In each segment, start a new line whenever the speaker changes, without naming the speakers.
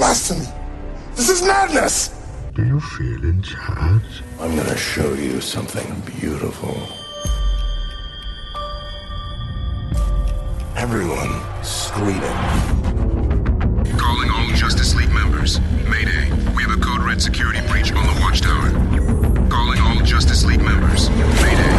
blasphemy. This is madness.
Do you feel in charge?
I'm gonna show you something beautiful. Everyone screaming.
Calling all Justice League members. Mayday. We have a code red security breach on the watchtower. Calling all Justice League members. Mayday.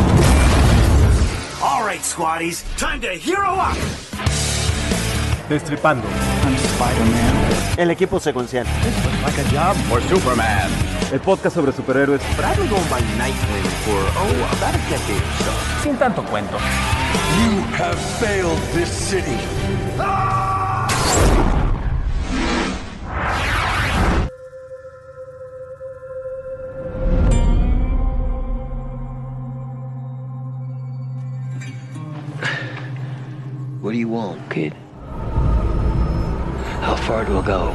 All right, squaddies. Time to hero up.
Destripando.
I'm Spider-Man.
El equipo secuencial.
Like a job for Superman.
El podcast sobre superhéroes.
Probably going by Nightwing for, about a decade or so. Sin tanto cuento.
You have failed this city.
What do you want, kid? How far do I go?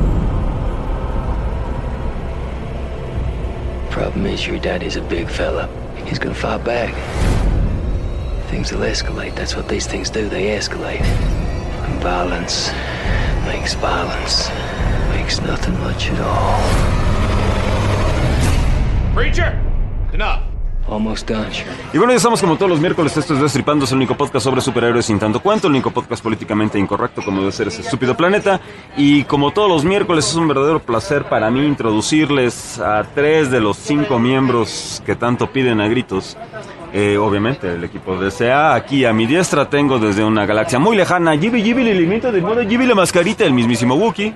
Problem is, your daddy's a big fella. He's gonna fight back. Things will escalate. That's what these things do. They escalate. And violence makes violence. Makes nothing much at all.
Preacher! Enough.
Almost done, sure.
Y bueno, ya estamos como todos los miércoles. Esto es Destripando, es el único podcast sobre superhéroes sin tanto cuento, el único podcast políticamente incorrecto como debe ser ese estúpido planeta. Y como todos los miércoles es un verdadero placer para mí introducirles a 3 de los 5 miembros que tanto piden a gritos. Obviamente el equipo de SA. Aquí a mi diestra tengo desde una galaxia muy lejana Gibi el elemento del modo Gibi la mascarita, el mismísimo Wookiee,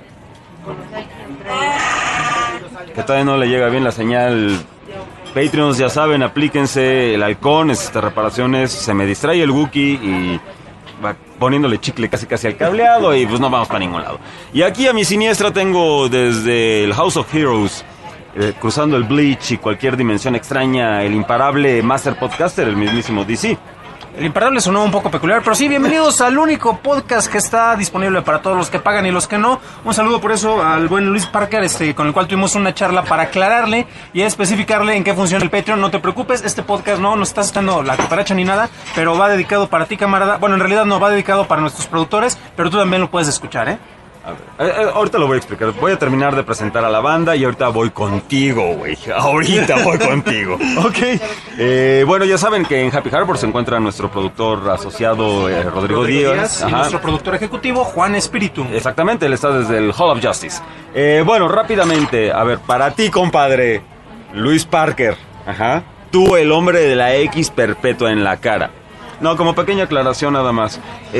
que todavía no le llega bien la señal. Patreons, ya saben, aplíquense el halcón, reparaciones, se me distrae el Wookiee y va poniéndole chicle casi al cableado y pues no vamos para ningún lado. Y aquí a mi siniestra tengo desde el House of Heroes, cruzando el Bleach y cualquier dimensión extraña, el imparable Master Podcaster, el mismísimo DC.
El imparable sonó un poco peculiar, pero sí, bienvenidos al único podcast que está disponible para todos los que pagan y los que no. Un saludo por eso al buen Luis Parker, con el cual tuvimos una charla para aclararle y especificarle en qué funciona el Patreon. No te preocupes, este podcast no nos está dando la cucaracha ni nada, pero va dedicado para ti, camarada. Bueno, en realidad no, va dedicado para nuestros productores, pero tú también lo puedes escuchar, ¿eh?
A ver, ahorita lo voy a explicar. Voy a terminar de presentar a la banda y ahorita voy contigo, güey. Ahorita voy contigo.
Ok.
Bueno, ya saben que en Happy Harbor se encuentra nuestro productor asociado, Rodrigo Díaz.
Y nuestro productor ejecutivo, Juan Espíritu.
Exactamente, él está desde el Hall of Justice. Bueno, rápidamente, a ver, para ti, compadre, Luis Parker. Ajá. Tú, el hombre de la X perpetua en la cara. No, como pequeña aclaración nada más.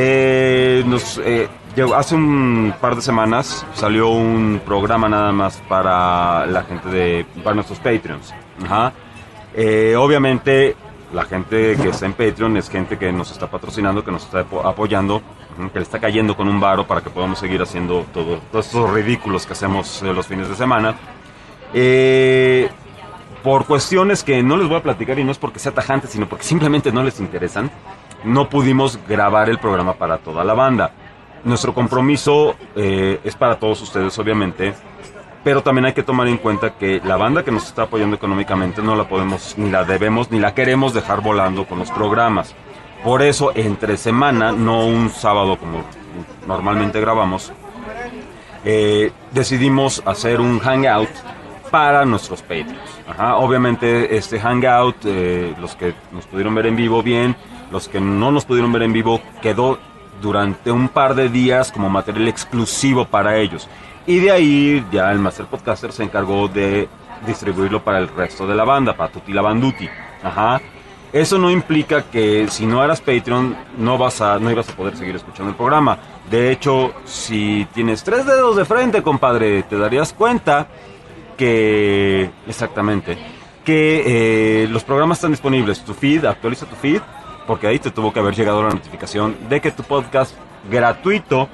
Hace un par de semanas salió un programa nada más para la gente para nuestros Patreons. Ajá. Obviamente la gente que está en Patreon es gente que nos está patrocinando, que nos está apoyando, que le está cayendo con un varo para que podamos seguir haciendo todos estos ridículos que hacemos los fines de semana. Por cuestiones que no les voy a platicar y no es porque sea tajante, sino porque simplemente no les interesan, no pudimos grabar el programa para toda la banda. Nuestro compromiso es para todos ustedes, obviamente, pero también hay que tomar en cuenta que la banda que nos está apoyando económicamente no la podemos, ni la debemos, ni la queremos dejar volando con los programas. Por eso, entre semana, no un sábado como normalmente grabamos, decidimos hacer un hangout para nuestros Patreons. Ajá, obviamente este hangout, los que nos pudieron ver en vivo bien, los que no nos pudieron ver en vivo, quedó durante un par de días como material exclusivo para ellos. Y de ahí ya el Master Podcaster se encargó de distribuirlo para el resto de la banda, para Tutti la Banduti. Ajá. Eso no implica que si no eras Patreon no ibas a poder seguir escuchando el programa. De hecho, si tienes 3 dedos de frente, compadre, te darías cuenta que... Exactamente. Que los programas están disponibles. Tu feed, actualiza tu feed, porque ahí te tuvo que haber llegado la notificación de que tu podcast gratuito,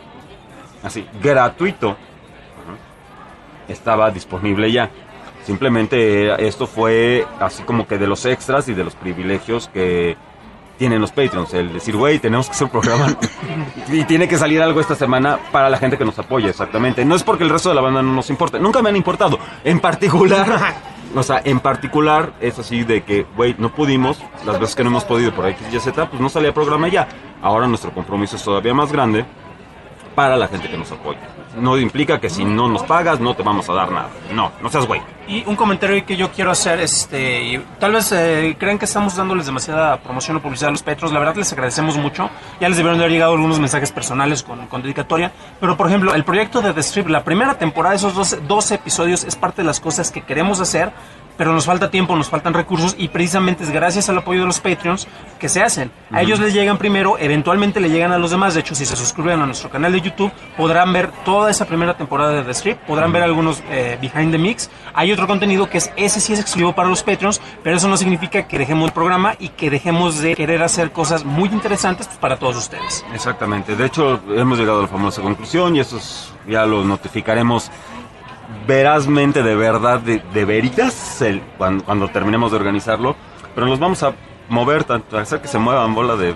estaba disponible ya. Simplemente esto fue así como que de los extras y de los privilegios que tienen los Patreons. El decir, güey, tenemos que hacer un programa y tiene que salir algo esta semana para la gente que nos apoya, exactamente. No es porque el resto de la banda no nos importe. Nunca me han importado. En particular... O sea, en particular es así de que, güey, no pudimos, las veces que no hemos podido por X, Y, Z, pues no salía programa ya. Ahora nuestro compromiso es todavía más grande para la gente que nos apoya. No implica que si no nos pagas no te vamos a dar nada. No seas güey.
Y un comentario que yo quiero hacer, y tal vez crean que estamos dándoles demasiada promoción o publicidad a los Patreons. La verdad les agradecemos mucho. Ya les debieron de haber llegado algunos mensajes personales con dedicatoria. Pero por ejemplo, el proyecto de The Strip, la primera temporada, esos 12 episodios, es parte de las cosas que queremos hacer. Pero nos falta tiempo, nos faltan recursos y precisamente es gracias al apoyo de los Patreons que se hacen. A ellos les llegan primero, eventualmente le llegan a los demás. De hecho, si se suscriben a nuestro canal de YouTube, podrán ver toda esa primera temporada de The Strip, podrán ver algunos Behind the Mix. Hay otro contenido que ese sí es exclusivo para los Patreons, pero eso no significa que dejemos el programa y que dejemos de querer hacer cosas muy interesantes pues, para todos ustedes.
Exactamente. De hecho, hemos llegado a la famosa conclusión y eso ya lo notificaremos verazmente, de verdad, de veritas, cuando terminemos de organizarlo, pero nos vamos a mover tanto, a hacer que se muevan bola de...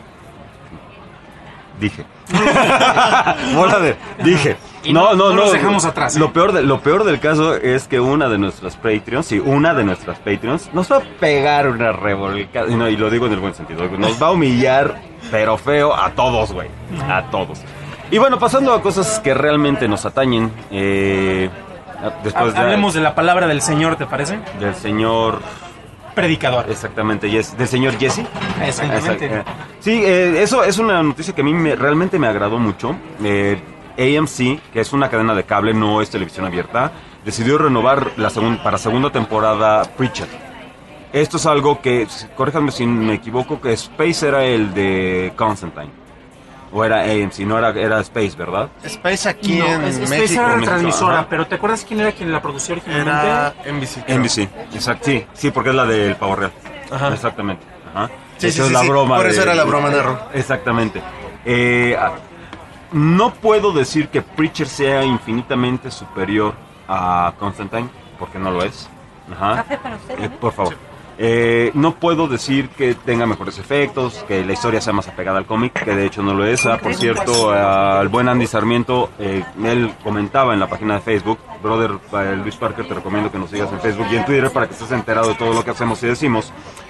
Dije.
Y no los dejamos atrás.
Lo peor del caso es que una de nuestras Patreons nos va a pegar una revolcada, y lo digo en el buen sentido, nos va a humillar, pero feo, a todos, güey, a todos. Y bueno, pasando a cosas que realmente nos atañen,
hablemos de la palabra del Señor, ¿te parece?
Del Señor
predicador.
Exactamente, del señor Jesse.
Exactamente.
Sí, eso es una noticia que a mí realmente me agradó mucho. AMC, que es una cadena de cable, no es televisión abierta, decidió renovar para segunda temporada Preacher. Esto es algo que, corríjanme si me equivoco, que Space era el de Constantine. O era AMC, no era Space, ¿verdad?
Space aquí
no,
en
Space
México.
era la transmisora,
ajá.
Pero ¿te acuerdas quién era quien la producía originalmente?
Era NBC. Creo.
NBC, exacto. Sí, porque es la del Pavo Real.
Ajá.
Exactamente. Ajá.
Sí,
Esa es la broma.
Por eso era la broma, Narro.
Exactamente. No puedo decir que Preacher sea infinitamente superior a Constantine, porque no lo es. Ajá.
Café para usted,
Por favor. No puedo decir que tenga mejores efectos, que la historia sea más apegada al cómic, que de hecho no lo es. Por cierto, al buen Andy Sarmiento, él comentaba en la página de Facebook, brother Luis Parker, te recomiendo que nos sigas en Facebook y en Twitter para que estés enterado de todo lo que hacemos y decimos.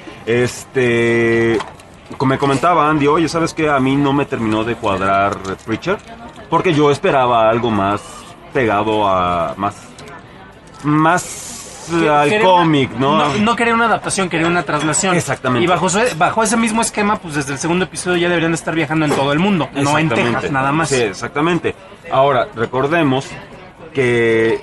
Me comentaba Andy, oye, ¿sabes qué? A mí no me terminó de cuadrar Preacher, porque yo esperaba algo más pegado a más al cómic, ¿no?
No quería una adaptación, quería una traslación.
Exactamente.
Y bajo ese mismo esquema, pues desde el segundo episodio ya deberían de estar viajando en todo el mundo, no en Texas nada más.
Sí, exactamente. Ahora, recordemos que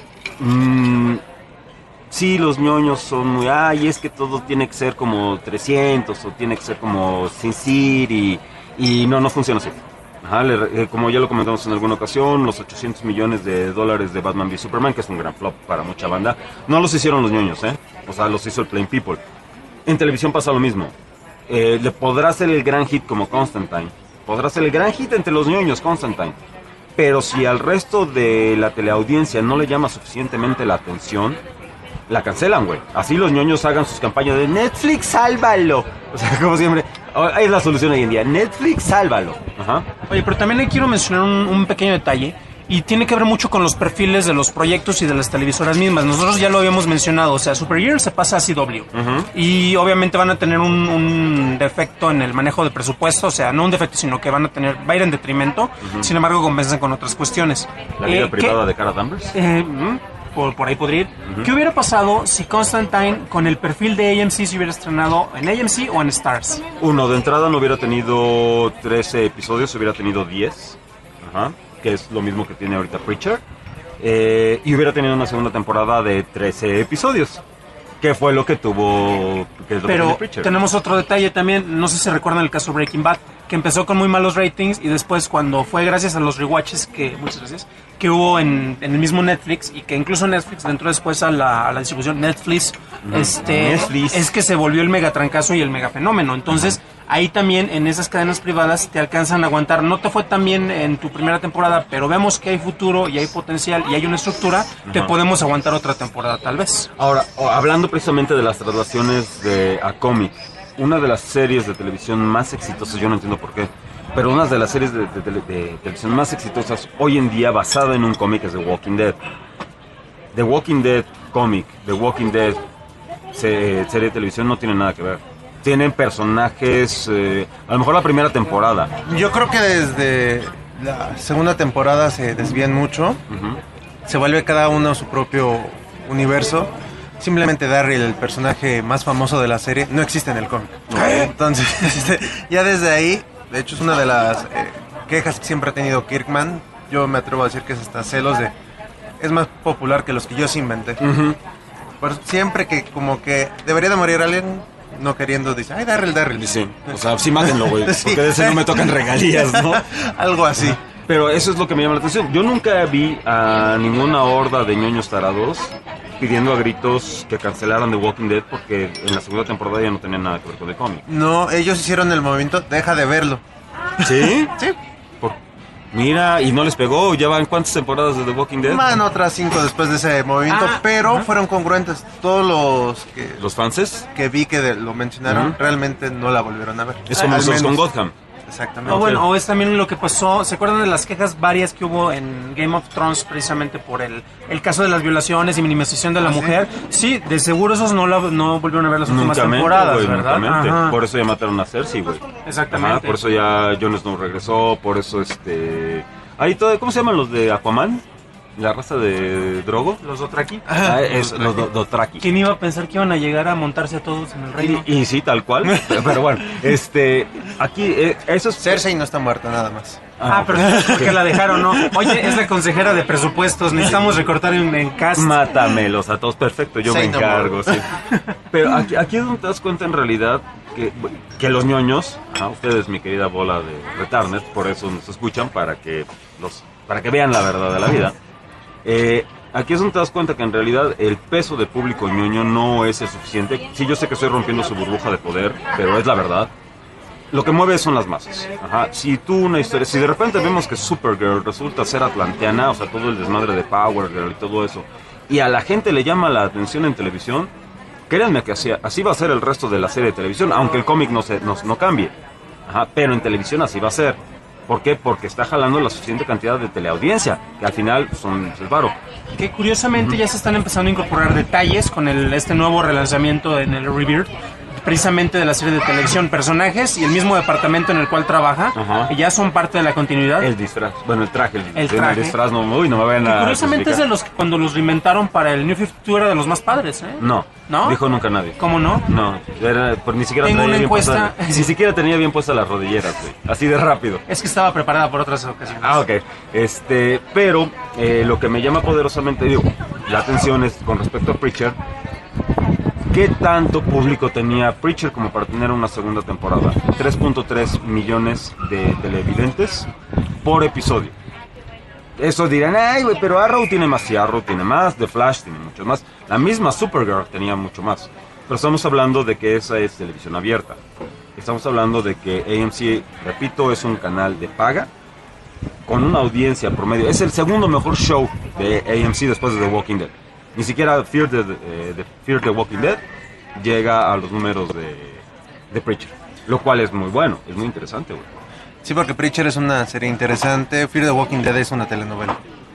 sí, los ñoños son muy, es que todo tiene que ser como 300 o tiene que ser como Sin City y no funciona así. Ajá, como ya lo comentamos en alguna ocasión, los $800 millones de Batman v Superman, que es un gran flop para mucha banda, no los hicieron los ñoños, o sea, los hizo el Plain People. En televisión pasa lo mismo. Le podrá ser el gran hit como Constantine, podrá ser el gran hit entre los ñoños Constantine, pero si al resto de la teleaudiencia no le llama suficientemente la atención, la cancelan, güey. Así los ñoños hagan sus campañas de Netflix, sálvalo. O sea, como siempre, es la solución hoy en día. Netflix, sálvalo. Ajá.
Oye, pero también le quiero mencionar un pequeño detalle. Y tiene que ver mucho con los perfiles de los proyectos y de las televisoras mismas. Nosotros ya lo habíamos mencionado. O sea, Supergirl se pasa a CW. Y obviamente van a tener un defecto en el manejo de presupuesto. O sea, no un defecto, sino que va a ir en detrimento. Sin embargo, compensan con otras cuestiones.
¿La vida privada de Cara Danvers?
Por ahí podría ir. ¿Qué hubiera pasado si Constantine con el perfil de AMC se hubiera estrenado en AMC o en Stars?
De entrada no hubiera tenido 13 episodios, hubiera tenido 10. Ajá. Que es lo mismo que tiene ahorita Preacher. Y hubiera tenido una segunda temporada de 13 episodios. Que fue lo que tuvo
Pero tenemos otro detalle también. No sé si recuerdan el caso Breaking Bad, que empezó con muy malos ratings y después cuando fue gracias a los rewatches muchas gracias, que hubo en el mismo Netflix, y que incluso Netflix entró después a la distribución Netflix, es que se volvió el mega trancazo y el mega fenómeno. Entonces ahí también en esas cadenas privadas te alcanzan a aguantar. No te fue tan bien en tu primera temporada, pero vemos que hay futuro y hay potencial y hay una estructura, te podemos aguantar otra temporada tal vez.
Ahora, hablando precisamente de las traslaciones a cómic, una de las series de televisión más exitosas, yo no entiendo por qué, pero una de las series de televisión más exitosas hoy en día basada en un cómic es The Walking Dead. The Walking Dead cómic, The Walking Dead serie de televisión no tiene nada que ver. Tienen personajes, a lo mejor la primera temporada.
Yo creo que desde la segunda temporada se desvían mucho, se vuelve cada uno su propio universo. Simplemente Daryl, el personaje más famoso de la serie, no existe en el cómic. Entonces, ya desde ahí, de hecho es una de las quejas que siempre ha tenido Kirkman. Yo me atrevo a decir que es hasta celos de... Es más popular que los que yo sí inventé. Por siempre que como que debería de morir alguien, no queriendo, dice, ay, Daryl.
Sí, o sea, sí mátenlo, güey,
Sí.
porque de ese no me tocan regalías, ¿no?
Algo así.
Pero eso es lo que me llama la atención. Yo nunca vi a ninguna horda de ñoños tarados pidiendo a gritos que cancelaran The Walking Dead porque en la segunda temporada ya no tenían nada que ver con el cómic.
No, ellos hicieron el movimiento, deja de verlo.
¿Sí?
Sí.
Mira, y no les pegó. ¿Ya van cuántas temporadas de The Walking Dead?
Van otras 5 después de ese movimiento, pero fueron congruentes. Todos
¿Los fanses?
que vi que lo mencionaron, realmente no la volvieron a ver.
Es como
Al
nosotros con
menos.
Gotham.
Exactamente.
O bueno, o es también lo que pasó, ¿se acuerdan de las quejas varias que hubo en Game of Thrones precisamente por el caso de las violaciones y minimización de la mujer? Sí, de seguro esos no volvieron a ver las últimas temporadas,
güey,
¿verdad?
Ajá. Por eso ya mataron a Cersei, güey.
Exactamente.
Ajá, por eso ya Jon Snow regresó, por eso ahí todo, ¿cómo se llaman los de Aquaman? La raza de Drogo.
Los Dothraki.
Los Dothraki.
¿Quién iba a pensar que iban a llegar a montarse a todos en el reino?
Y sí, tal cual. pero bueno, aquí, eso es...
Cersei no está muerta nada más.
Pero es porque la dejaron, ¿no? Oye, es la consejera de presupuestos, necesitamos recortar en cast.
Mátamelos a todos, perfecto, yo me encargo, sí. Pero aquí es donde te das cuenta en realidad que los ñoños, ustedes, mi querida bola de retarnet, por eso nos escuchan, para que vean la verdad de la vida. Aquí es donde te das cuenta que en realidad el peso de público ñoño no es el suficiente. Sí, yo sé que estoy rompiendo su burbuja de poder, pero es la verdad. Lo que mueve son las masas. Si de repente vemos que Supergirl resulta ser atlanteana, o sea, todo el desmadre de Power Girl y todo eso, y a la gente le llama la atención en televisión, créanme que así va a ser el resto de la serie de televisión, aunque el cómic no cambie. Pero en televisión así va a ser. ¿Por qué? Porque está jalando la suficiente cantidad de teleaudiencia, que al final es varo.
Que curiosamente ya se están empezando a incorporar detalles con este nuevo relanzamiento en el Rebirth, precisamente de la serie de televisión, personajes y el mismo departamento en el cual trabaja, que ya son parte de la continuidad.
El disfraz, bueno, el traje.
El traje.
El disfraz, no me vayan a...
Curiosamente es de los que cuando los reinventaron para el New 52 era de los más padres, ¿eh?
No, dijo nunca nadie.
¿Cómo no?
No, ni siquiera
Tengo una encuesta.
Ni siquiera tenía bien puestas las rodilleras, güey. Así de rápido.
Es que estaba preparada por otras ocasiones.
Ok. Pero lo que me llama poderosamente, la atención es con respecto a Preacher. ¿Qué tanto público tenía Preacher como para tener una segunda temporada? 3.3 millones de televidentes por episodio. Eso dirán, ay, güey, pero Arrow tiene más. Sí, Arrow tiene más, The Flash tiene mucho más. La misma Supergirl tenía mucho más. Pero estamos hablando de que esa es televisión abierta. Estamos hablando de que AMC, repito, es un canal de paga con una audiencia promedio. Es el segundo mejor show de AMC después de The Walking Dead. Ni siquiera Fear the Walking Dead llega a los números de Preacher. Lo cual es muy bueno, es muy interesante, güey.
Sí, porque Preacher es una serie interesante. Fear the Walking Dead es una telenovela.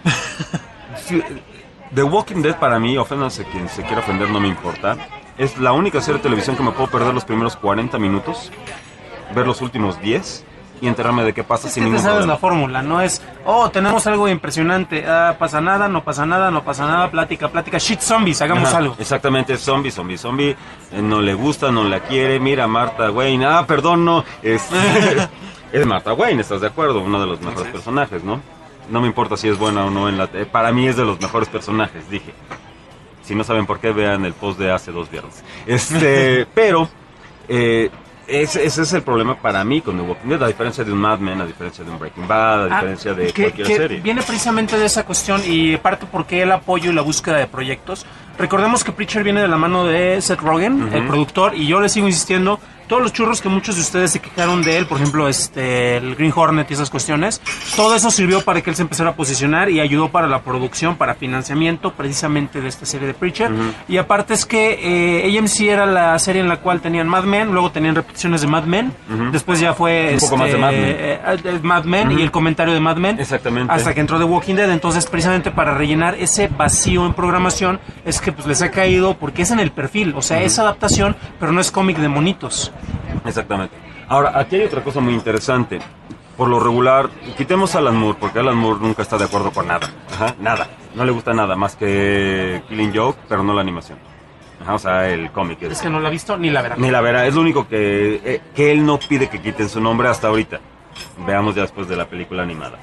The Walking Dead para mí, oféndanse quien se quiera ofender, no me importa. Es la única serie de televisión que me puedo perder los primeros 40 minutos, ver los últimos 10 y enterarme de qué pasa sin ningún
problema.
problema.
La fórmula, no es, tenemos algo impresionante, pasa nada, no pasa nada, plática, shit zombies, hagamos algo.
Exactamente, zombie, no le gusta, no la quiere, mira Martha Wayne, perdón, no, es Martha Wayne, ¿estás de acuerdo? Uno de los mejores personajes, ¿no? No me importa si es buena o no, para mí es de los mejores personajes, dije. Si no saben por qué, vean el post de hace 2 viernes. Pero, ese es el problema para mí con The Walking Dead, a diferencia de un Mad Men, a diferencia de un Breaking Bad, a diferencia de cualquier serie.
Viene precisamente de esa cuestión y parte porque el apoyo y la búsqueda de proyectos. Recordemos que Preacher viene de la mano de Seth Rogen, el productor, y yo le sigo insistiendo, todos los churros que muchos de ustedes se quejaron de él, por ejemplo, el Green Hornet y esas cuestiones, todo eso sirvió para que él se empezara a posicionar y ayudó para la producción, para financiamiento precisamente de esta serie de Preacher. Y aparte es que AMC era la serie en la cual tenían Mad Men, luego tenían repeticiones de Mad Men, después ya fue
un poco más de
Mad Men y el comentario de Mad Men,
exactamente,
hasta que entró The Walking Dead. Entonces precisamente para rellenar ese vacío en programación es que pues les ha caído, porque es en el perfil, o sea, es adaptación, pero no es cómic de monitos.
Exactamente. Ahora, aquí hay otra cosa muy interesante. por lo regular, quitemos a Alan Moore, porque Alan Moore nunca está de acuerdo con nada. Ajá, nada. No le gusta nada más que Killing Joke, pero no la animación. Ajá, o sea, el cómic.
Es que no la ha visto ni la verá.
Ni la verá. Es lo único que él no pide que quiten su nombre hasta ahorita. Veamos ya después de la película animada.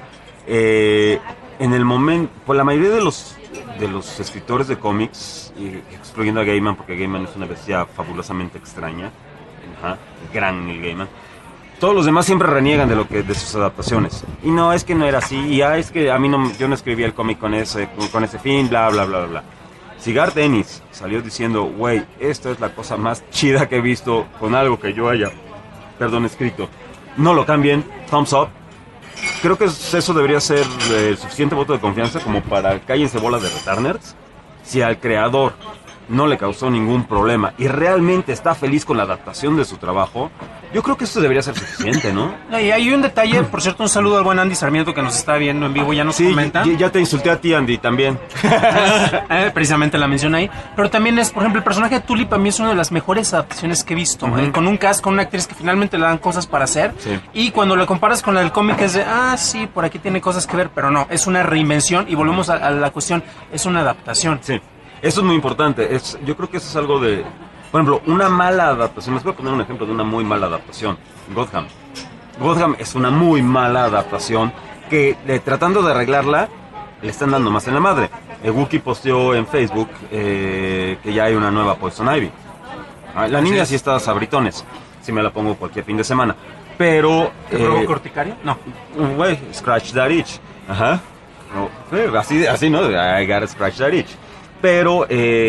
En el momento, pues la mayoría de los escritores de cómics, excluyendo a Gaiman, porque Gaiman es una bestia fabulosamente extraña. Ajá, gran Neil Gaiman. Todos los demás siempre reniegan de sus adaptaciones. Y no, es que no era así. Y es que a mí yo no escribí el cómic con ese fin, bla, bla, bla, bla. Si Garth Ennis salió diciendo, güey, esta es la cosa más chida que he visto con algo que yo haya, escrito, no lo cambien, thumbs up. Creo que eso debería ser el suficiente voto de confianza como para cállense bolas de returners. Si al creador no le causó ningún problema y realmente está feliz con la adaptación de su trabajo, yo creo que eso debería ser suficiente, ¿no?
Y hay un detalle, por cierto, un saludo al buen Andy Sarmiento que nos está viendo en vivo, ya nos comenta.
Ya te insulté a ti, Andy, también.
Precisamente la mencioné ahí. Pero también es, por ejemplo, el personaje de Tully para mí es una de las mejores adaptaciones que he visto. Con un cast, con una actriz que finalmente le dan cosas para hacer.
Sí.
Y cuando lo comparas con la del cómic es de, sí, por aquí tiene cosas que ver, pero no, es una reinvención y volvemos a la cuestión, es una adaptación.
Sí. Eso es muy importante. Yo creo que eso es algo de... Por ejemplo, una mala adaptación. Les voy a poner un ejemplo de una muy mala adaptación. Gotham. Gotham es una muy mala adaptación que, tratando de arreglarla, le están dando más en la madre. Wookiee posteó en Facebook que ya hay una nueva Poison Ivy. La niña sí está a sabritones. Si me la pongo cualquier fin de semana. Pero...
¿Te probó corticaria? No.
Güey, scratch that itch. Ajá. No, así, ¿no? I gotta scratch that itch. Pero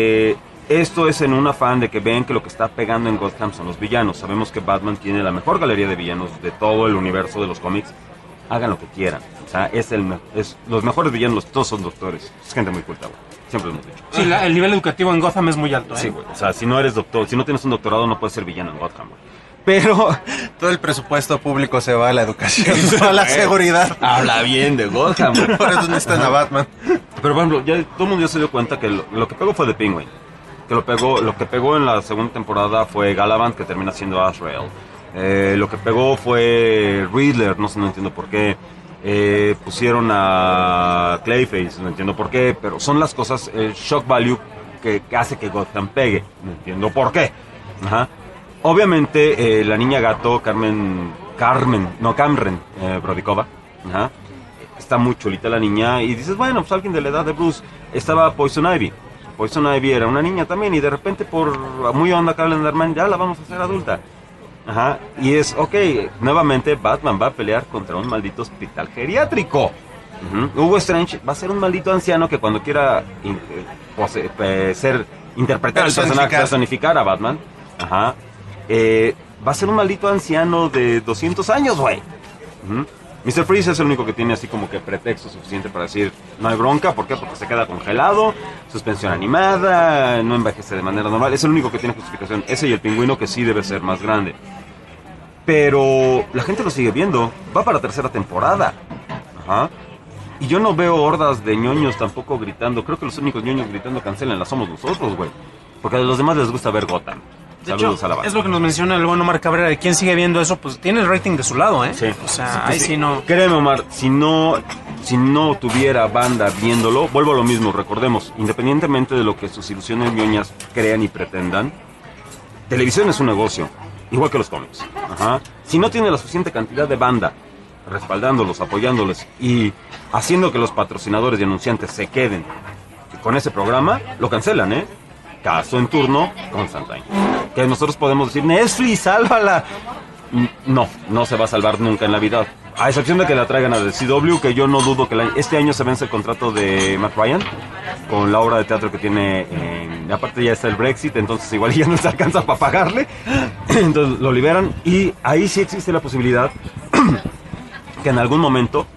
esto es en un afán de que ven que lo que está pegando en Gotham son los villanos. Sabemos que Batman tiene la mejor galería de villanos de todo el universo de los cómics. Hagan lo que quieran. O sea, los mejores villanos, todos son doctores. Es gente muy culta, güey. Siempre lo hemos dicho.
Sí, el nivel educativo en Gotham es muy alto, ¿eh?
Sí, güey. O sea, si no eres doctor, si no tienes un doctorado, no puedes ser villano en Gotham, güey. Pero
todo el presupuesto público se va a la educación, a la seguridad.
Habla bien de Gotham.
Por eso necesitan a Batman.
Pero por ejemplo, ya todo el mundo ya se dio cuenta que lo que pegó fue The Penguin. Que lo que pegó en la segunda temporada fue Galavant, que termina siendo Azrael. Lo que pegó fue Riddler, no entiendo por qué. Pusieron a Clayface, no entiendo por qué. Pero son las cosas, el shock value que hace que Gotham pegue. No entiendo por qué. Ajá. Obviamente, la niña gato, Cameron Brodikova, está muy chulita la niña, y dices, bueno, pues alguien de la edad de Bruce. Estaba Poison Ivy. Poison Ivy era una niña también, y de repente por muy onda Calendarman, ya la vamos a hacer adulta. Ajá, y es, ok, nuevamente Batman va a pelear contra un maldito hospital geriátrico. Hugo Strange va a ser un maldito anciano que cuando quiera interpretar el personaje, personificar a Batman, va a ser un maldito anciano de 200 años, güey. Mr. Freeze es el único que tiene así como que pretexto suficiente para decir no hay bronca. ¿Por qué? Porque se queda congelado, suspensión animada, no envejece de manera normal. Es el único que tiene justificación. Ese y el Pingüino, que sí debe ser más grande. Pero la gente lo sigue viendo. Va para la tercera temporada. Y yo no veo hordas de ñoños tampoco gritando. Creo que los únicos ñoños gritando cancelenla somos nosotros, güey. Porque a los demás les gusta ver Gotham.
De hecho, es lo que nos menciona el buen Omar Cabrera, de quién sigue viendo eso, pues tiene el rating de su lado, ¿eh?
Sí.
O sea, ahí sí no...
Créeme, Omar, si no tuviera banda viéndolo, vuelvo a lo mismo, recordemos, independientemente de lo que sus ilusiones ñoñas crean y pretendan, televisión es un negocio, igual que los cómics. Si no tiene la suficiente cantidad de banda respaldándolos, apoyándoles y haciendo que los patrocinadores y anunciantes se queden con ese programa, lo cancelan, ¿eh? Caso en turno, Constantine. Que nosotros podemos decir, Netflix, sálvala. No se va a salvar nunca en la vida. A excepción de que la traigan a The CW, que yo no dudo que este año se vence el contrato de Matt Ryan con la obra de teatro que tiene. Aparte ya está el Brexit, entonces igual ya no se alcanza para pagarle. Entonces lo liberan y ahí sí existe la posibilidad que en algún momento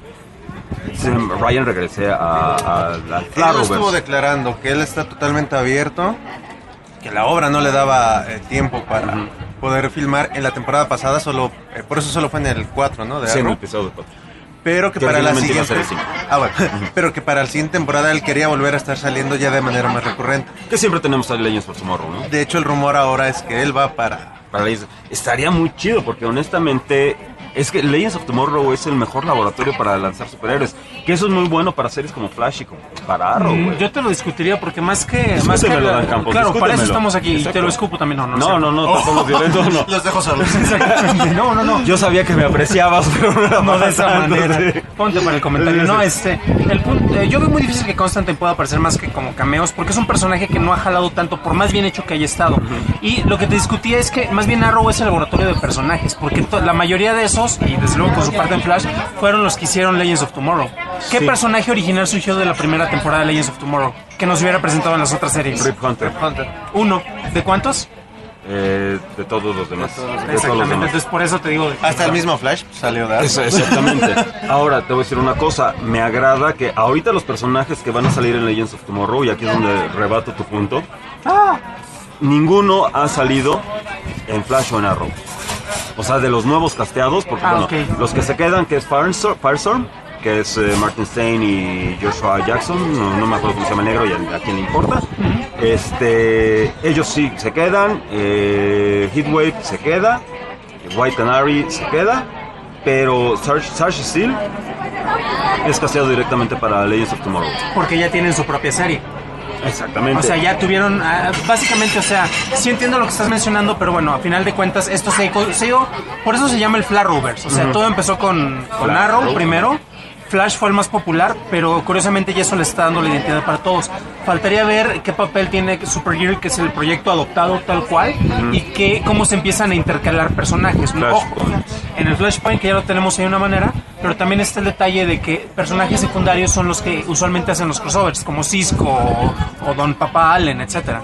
Ryan regrese a
Él estuvo declarando que él está totalmente abierto, que la obra no le daba tiempo para poder filmar en la temporada pasada, por eso solo fue en el 4, ¿no? De
sí, en el episodio 4.
Pero que para la siguiente pero que para la siguiente temporada él quería volver a estar saliendo ya de manera más recurrente.
Que siempre tenemos a Legends for Tomorrow, ¿no?
De hecho, el rumor ahora es que él va para
estaría muy chido, porque honestamente Es que Legends of Tomorrow es el mejor laboratorio para lanzar superhéroes. Que eso es muy bueno para series como Flash y como para Arrow, güey.
Yo te lo discutiría porque más que
Dan Campos,
claro, para eso
discútemelo.
estamos aquí.
Exacto.
Y te lo escupo también. No,
tampoco violento, no.
Los dejo solos.
Exactamente. No.
Yo sabía que me apreciabas, pero no era
No de esa
tanto,
manera.
sí.
Ponte para el comentario. No, el punto, yo veo muy difícil que Constantine pueda aparecer más que como cameos, porque es un personaje que no ha jalado tanto, por más bien hecho que haya estado. Y lo que te discutía es que más bien Arrow es el laboratorio de personajes, porque la mayoría de esos, y desde luego con su parte en Flash, fueron los que hicieron Legends of Tomorrow. ¿Qué personaje original surgió de la primera temporada de Legends of Tomorrow que nos hubiera presentado en las otras series?
Rip Hunter.
Uno. ¿De cuántos?
De todos los demás. De todos los
Exactamente,
demás.
entonces por eso te digo.
Hasta el mismo Flash salió de Arrow.
Exactamente. Ahora, te voy a decir una cosa. Me agrada que ahorita los personajes que van a salir en Legends of Tomorrow, y aquí es donde rebato tu punto, ninguno ha salido en Flash o en Arrow. O sea, de los nuevos casteados, porque
okay.
Los que se quedan, que es Firestorm, que es Martin Stein y Joshua Jackson, no me acuerdo cómo se llama el negro y a quién le importa. Ellos sí se quedan, Heatwave se queda, White Canary se queda, pero Sarge Steel es casteado directamente para Legends of Tomorrow.
Porque ya tienen su propia serie.
Exactamente.
O sea, ya tuvieron, básicamente, o sea, sí entiendo lo que estás mencionando, pero bueno, a final de cuentas, esto se dio, por eso se llama el Flashroverse. O sea, todo empezó con Arrow primero. Flash fue el más popular, pero curiosamente ya eso le está dando la identidad para todos. Faltaría ver qué papel tiene Supergirl, que es el proyecto adoptado tal cual, y cómo se empiezan a intercalar personajes. En el Flashpoint, que ya lo tenemos de una manera, pero también está el detalle de que personajes secundarios son los que usualmente hacen los crossovers, como Cisco o Don Papa Allen, etcétera.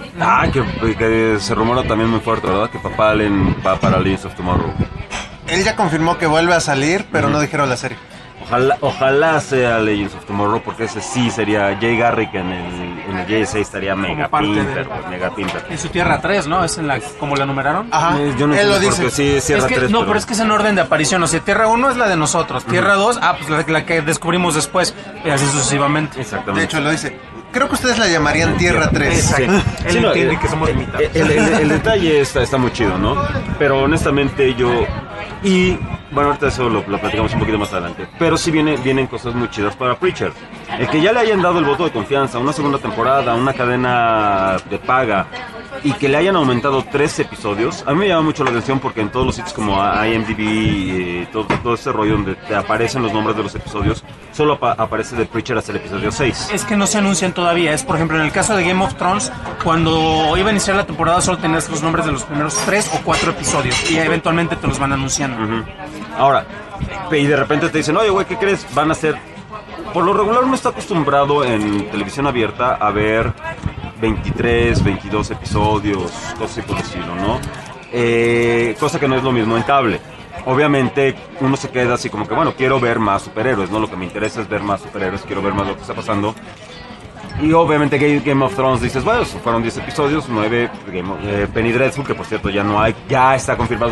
Que se rumora también muy fuerte, ¿verdad? Que Papa Allen va para Legends of Tomorrow.
Él ya confirmó que vuelve a salir, pero no dijeron la serie.
Ojalá sea Legends of Tomorrow, porque ese sí sería Jay Garrick en el JSA, estaría mega pinter.
En su Tierra 3, ¿no? Es como la numeraron.
Ajá,
yo no
él lo
sé
dice.
porque sí es Tierra 3.
No, pero es que es en orden de aparición. O sea, Tierra 1 es la de nosotros. Tierra 2, pues la que descubrimos después. Y así sucesivamente.
Exactamente.
De hecho, lo dice. Creo que ustedes la llamarían Tierra 3.
Exacto.
Sí.
Él entiende que somos mitad.
El detalle está muy chido, ¿no? Pero honestamente y bueno, ahorita eso lo platicamos un poquito más adelante. Pero sí vienen cosas muy chidas para Preacher. El que ya le hayan dado el voto de confianza, una segunda temporada, una cadena de paga, y que le hayan aumentado 3 episodios, a mí me llama mucho la atención porque en todos los sitios como IMDb, todo ese rollo donde te aparecen los nombres de los episodios, solo aparece The Preacher hasta el episodio 6.
Es que no se anuncian todavía. Es, por ejemplo, en el caso de Game of Thrones, cuando iba a iniciar la temporada solo tenías los nombres de los primeros 3 o 4 episodios y eventualmente te los van anunciando.
Ahora, y de repente te dicen, oye, güey, ¿qué crees? Van a ser... Por lo regular uno está acostumbrado en televisión abierta a ver 23, 22 episodios, cosas así por el estilo, ¿no? Cosa que no es lo mismo en cable. Obviamente uno se queda así como que, bueno, quiero ver más superhéroes, ¿no? Lo que me interesa es ver más superhéroes, quiero ver más lo que está pasando. Y obviamente Game of Thrones dices, bueno, fueron 10 episodios, 9, Penny Dreadful, que por cierto ya está confirmado,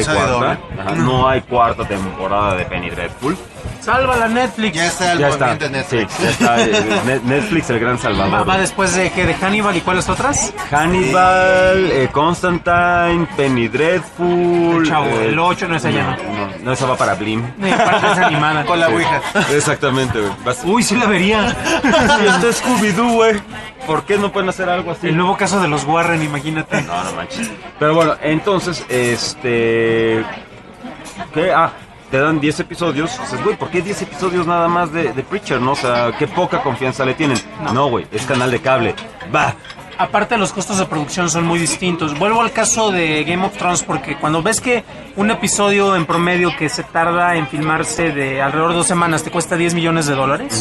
no hay cuarta temporada de Penny Dreadful.
Sálvala Netflix.
Ya está el movimiento de Netflix.
Sí, ya está Netflix, el gran salvador.
¿Va después de Hannibal y cuáles otras?
Hannibal, Constantine, Penny Dreadful.
El Chavo, el 8 no es allá,
no, esa va para Blim.
Aparte es animada.
Con la Ouija.
Exactamente, güey.
Uy, sí la vería.
Está Scooby-Doo, güey. ¿Por qué no pueden hacer algo así?
El nuevo caso de los Warren, imagínate.
No manches. Pero bueno, entonces, ¿qué? Te dan 10 episodios. Dices, güey, ¿por qué 10 episodios nada más de Preacher, no? O sea, qué poca confianza le tienen. No, güey, es canal de cable. Va.
Aparte, los costos de producción son muy distintos. Vuelvo al caso de Game of Thrones, porque cuando ves que un episodio en promedio que se tarda en filmarse de alrededor de 2 semanas te cuesta $10 millones.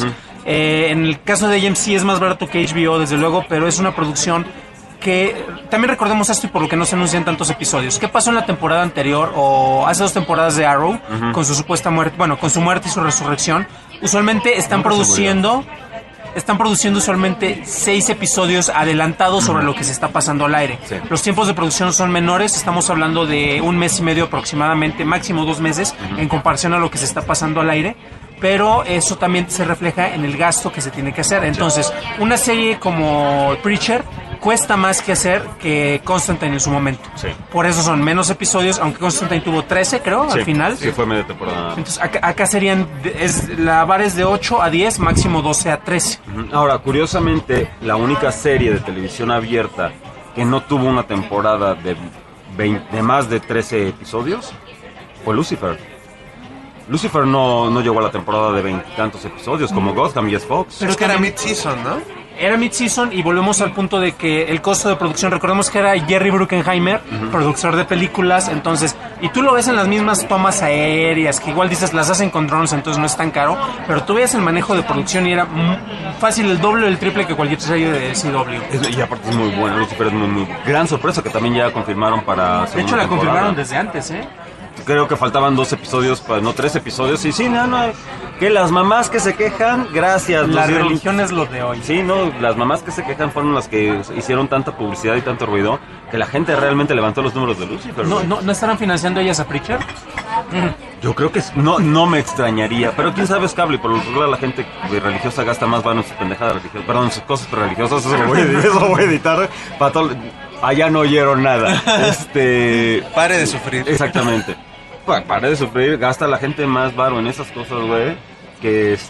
En el caso de AMC es más barato que HBO, desde luego, pero es una producción que también recordemos esto y por lo que no se anuncian tantos episodios. ¿Qué pasó en la temporada anterior o hace 2 temporadas de Arrow con su supuesta muerte, con su muerte y su resurrección? Usualmente están produciendo usualmente 6 episodios adelantados sobre lo que se está pasando al aire. Sí. Los tiempos de producción son menores, estamos hablando de 1 mes y medio aproximadamente, máximo 2 meses en comparación a lo que se está pasando al aire. Pero eso también se refleja en el gasto que se tiene que hacer. Entonces, una serie como Preacher cuesta más que hacer que Constantine en su momento.
Sí.
Por eso son menos episodios, aunque Constantine tuvo 13, creo, al final.
Sí, fue media temporada.
Entonces, acá serían, la vara es de 8 a 10, máximo 12 a 13.
Ahora, curiosamente, la única serie de televisión abierta que no tuvo una temporada de más de 13 episodios fue Lucifer. Lucifer no llegó a la temporada de 20 y tantos episodios como Gotham y es Fox.
Pero es que era mid-season, ¿no?
Era mid-season y volvemos al punto de que el costo de producción, recordemos que era Jerry Bruckheimer, productor de películas, entonces, y tú lo ves en las mismas tomas aéreas, que igual dices, las hacen con drones, entonces no es tan caro, pero tú ves el manejo de producción y era fácil el doble o el triple que cualquier serie de CW.
Y aparte es muy bueno, Lucifer es muy gran sorpresa que también ya confirmaron para
de hecho la
temporada.
confirmaron desde antes,
Creo que faltaban 2 episodios, no 3 episodios. Y sí, no, que las mamás que se quejan, gracias.
La religión es lo de hoy.
Sí, no, las mamás que se quejan fueron las que hicieron tanta publicidad y tanto ruido que la gente realmente levantó los números de Lucifer.
¿No estarán financiando ellas a Preacher?
Yo creo que no me extrañaría, pero quién sabe es cable y por lo regular la gente religiosa gasta más vano en sus pendejadas religiosas, perdón, en sus cosas religiosas, eso lo voy a editar para todo. Allá no oyeron nada.
Pare de sufrir.
Exactamente. Pare de sufrir, gasta la gente más varo en esas cosas, güey, que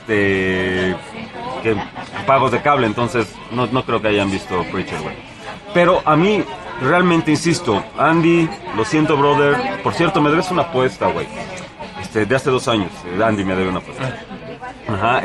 que pagos de cable, entonces no creo que hayan visto Preacher, güey. Pero a mí, realmente, insisto, Andy, lo siento, brother, por cierto, me debes una apuesta, güey, de hace 2 años, Andy me debe una apuesta. Ajá,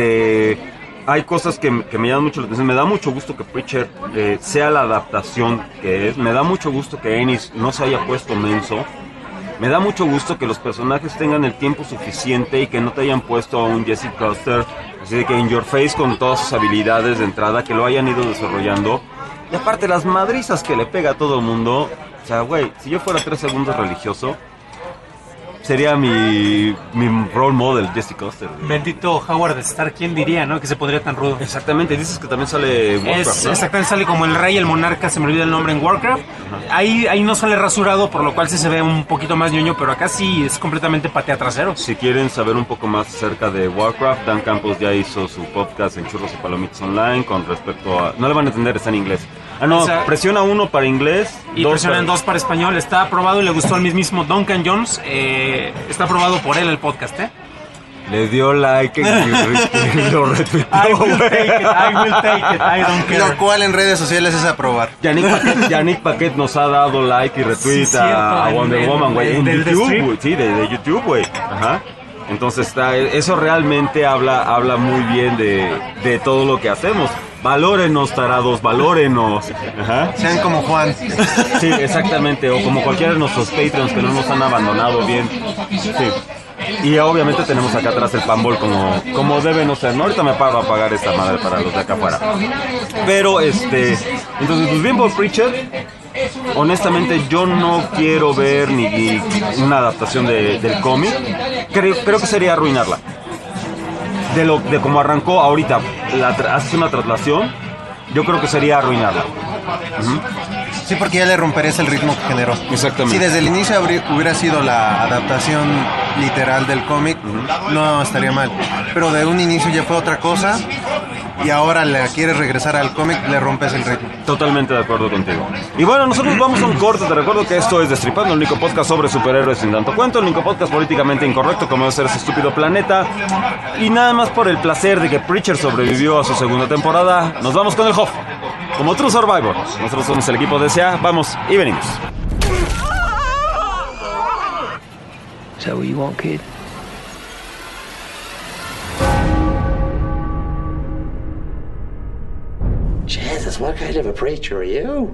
hay cosas que me llaman mucho la atención. Me da mucho gusto que Preacher sea la adaptación que es. Me da mucho gusto que Ennis no se haya puesto menso. Me da mucho gusto que los personajes tengan el tiempo suficiente y que no te hayan puesto a un Jesse Custer, así de que in your face con todas sus habilidades de entrada, que lo hayan ido desarrollando. Y aparte las madrizas que le pega a todo el mundo. O sea, güey, si yo fuera 3 segundos religioso, sería mi role model, Jesse Custer.
Bendito Howard Stark, ¿quién diría, no? Que se pondría tan rudo.
Exactamente, dices que también sale Warcraft, ¿no?
Exactamente, sale como el rey, el monarca, se me olvida el nombre en Warcraft. Ahí no sale rasurado, por lo cual sí se ve un poquito más ñoño, pero acá sí es completamente patea trasero.
Si quieren saber un poco más acerca de Warcraft, Dan Campos ya hizo su podcast en Churros y Palomitas Online con respecto a... No le van a entender, está en inglés. Presiona 1 para inglés
y presionan 2 para español. Está aprobado y le gustó al mismo Duncan Jones. Está aprobado por él el podcast,
Le dio like y lo retuiteó.
I will take it, I don't care.
Lo cual en redes sociales es aprobar.
Yannick Paquet nos ha dado like y retweet a Wonder Woman, güey. En YouTube, güey. Sí, de YouTube, güey. Ajá. Entonces eso realmente habla muy bien de todo lo que hacemos. Valórenos, tarados, valórenos. Ajá.
Sean como Juan.
Sí, exactamente. O como cualquiera de nuestros Patreons que no nos han abandonado bien. Sí. Y obviamente tenemos acá atrás el panball como debe no ser. No, ahorita me pago a pagar esta madre para los de acá afuera. Pero entonces, pues bien por Preacher. Honestamente yo no quiero ver ni una adaptación del cómic. Creo que sería arruinarla. De cómo arrancó ahorita, haces una traslación, yo creo que sería arruinarla.
Sí, porque ya le romperías el ritmo que generó.
Exactamente.
Si desde el inicio hubiera sido la adaptación literal del cómic, no estaría mal. Pero de un inicio ya fue otra cosa y ahora le quieres regresar al cómic, le rompes el ritmo.
Totalmente de acuerdo contigo. Y bueno, nosotros vamos a un corte. Te recuerdo que esto es Destripando, el único podcast sobre superhéroes sin tanto cuento, el único podcast políticamente incorrecto como debe ser ese estúpido planeta. Y nada más por el placer de que Preacher sobrevivió a su 2ª temporada, nos vamos con el Hoff. Como True Survivor, nosotros somos el equipo de SA, vamos y venimos.
Is that what you want, kid?
Jesus, what kind of a preacher are you?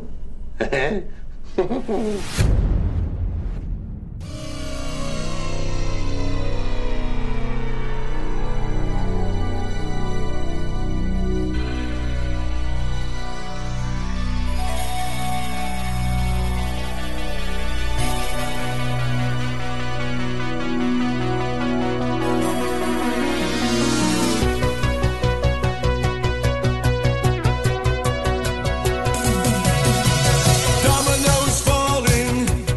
Dominoes falling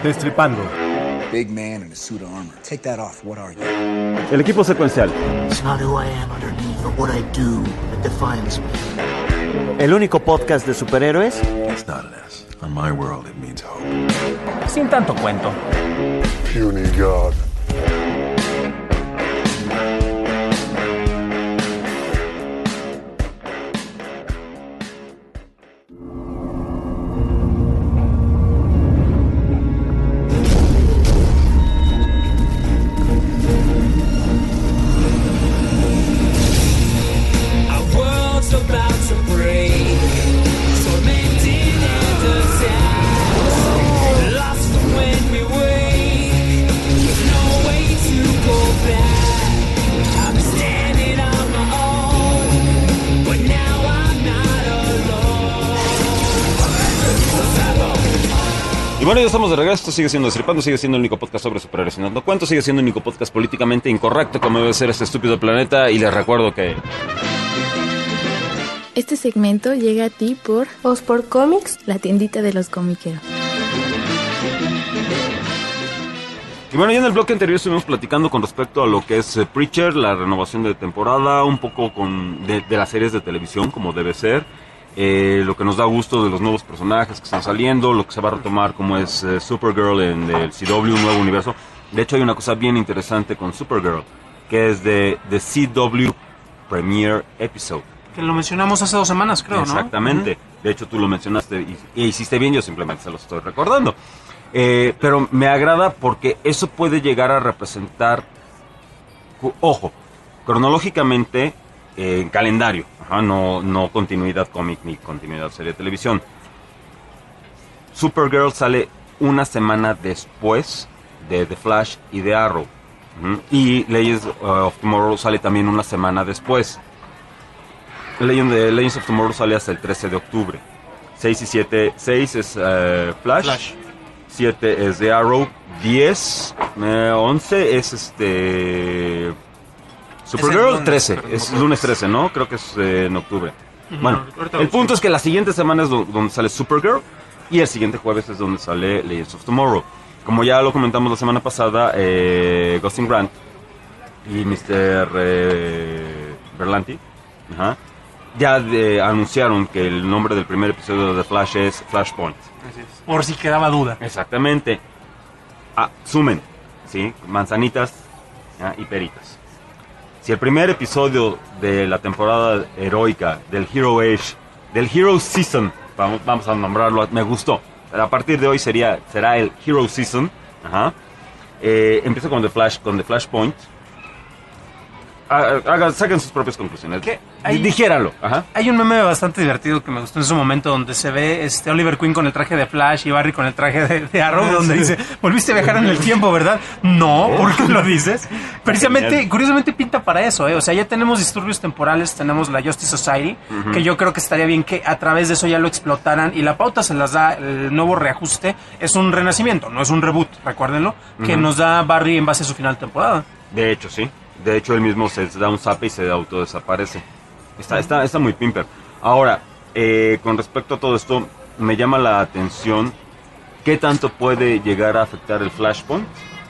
Destripando.
Big man in a suit of armor. Take that off. What are you?
El equipo secuencial.
It's not who I am underneath, but what I do that defines me.
El único podcast de superhéroes.
It's not less. On my world, it means hope.
Sin tanto cuento.
Puny God.
Bueno, ya estamos de regreso. Esto sigue siendo Destripando, sigue siendo el único podcast sobre superhéroes y no cuento, sigue siendo el único podcast políticamente incorrecto como debe ser este estúpido planeta. Y les recuerdo que
este segmento llega a ti por
Osport Comics,
la tiendita de los comiqueros.
Y bueno, ya en el bloque anterior estuvimos platicando con respecto a lo que es Preacher, la renovación de temporada, un poco de las series de televisión como debe ser. Lo que nos da gusto de los nuevos personajes que están saliendo, lo que se va a retomar como es Supergirl en el CW, un nuevo universo. De hecho hay una cosa bien interesante con Supergirl, que es de CW Premiere Episode.
Que lo mencionamos hace 2 semanas, creo,
exactamente.
¿No?
De hecho tú lo mencionaste y hiciste bien, yo simplemente se lo estoy recordando. Pero me agrada porque eso puede llegar a representar, ojo, cronológicamente, en calendario, no continuidad cómic ni continuidad serie de televisión. Supergirl sale una semana después de The Flash y de Arrow. Y Legends of Tomorrow sale también una semana después. Legends of Tomorrow sale hasta el 13 de octubre. 6 y 7, 6 es Flash, 7 es de Arrow, 10, 11 es Supergirl, 13, es lunes 13, ¿no? Creo que es en octubre. Bueno, el punto es que la siguiente semana es donde sale Supergirl y el siguiente jueves es donde sale Legends of Tomorrow. Como ya lo comentamos la semana pasada, Gustin Grant y Mr. Berlanti ya anunciaron que el nombre del primer episodio de The Flash es Flashpoint.
Por si quedaba duda.
Exactamente. Sumen, ¿sí? Manzanitas y peritas. Si el primer episodio de la temporada heroica del Hero Age, del Hero Season, vamos a nombrarlo, me gustó. A partir de hoy será el Hero Season. Empieza con The Flashpoint. Saquen sus propias conclusiones. Dijéralo.
Hay un meme bastante divertido que me gustó en su momento donde se ve Oliver Queen con el traje de Flash y Barry con el traje de Arrow, donde dice, volviste a viajar en el tiempo, ¿verdad? No, ¿por qué lo dices? Precisamente, curiosamente pinta para eso, O sea, ya tenemos disturbios temporales, tenemos la Justice Society, que yo creo que estaría bien que a través de eso ya lo explotaran y la pauta se las da, el nuevo reajuste es un renacimiento, no es un reboot, recuérdenlo, que nos da Barry en base a su final de temporada.
De hecho, sí. De hecho, él mismo se da un zape y se autodesaparece. Está muy pimper. Ahora, con respecto a todo esto, me llama la atención qué tanto puede llegar a afectar el Flashpoint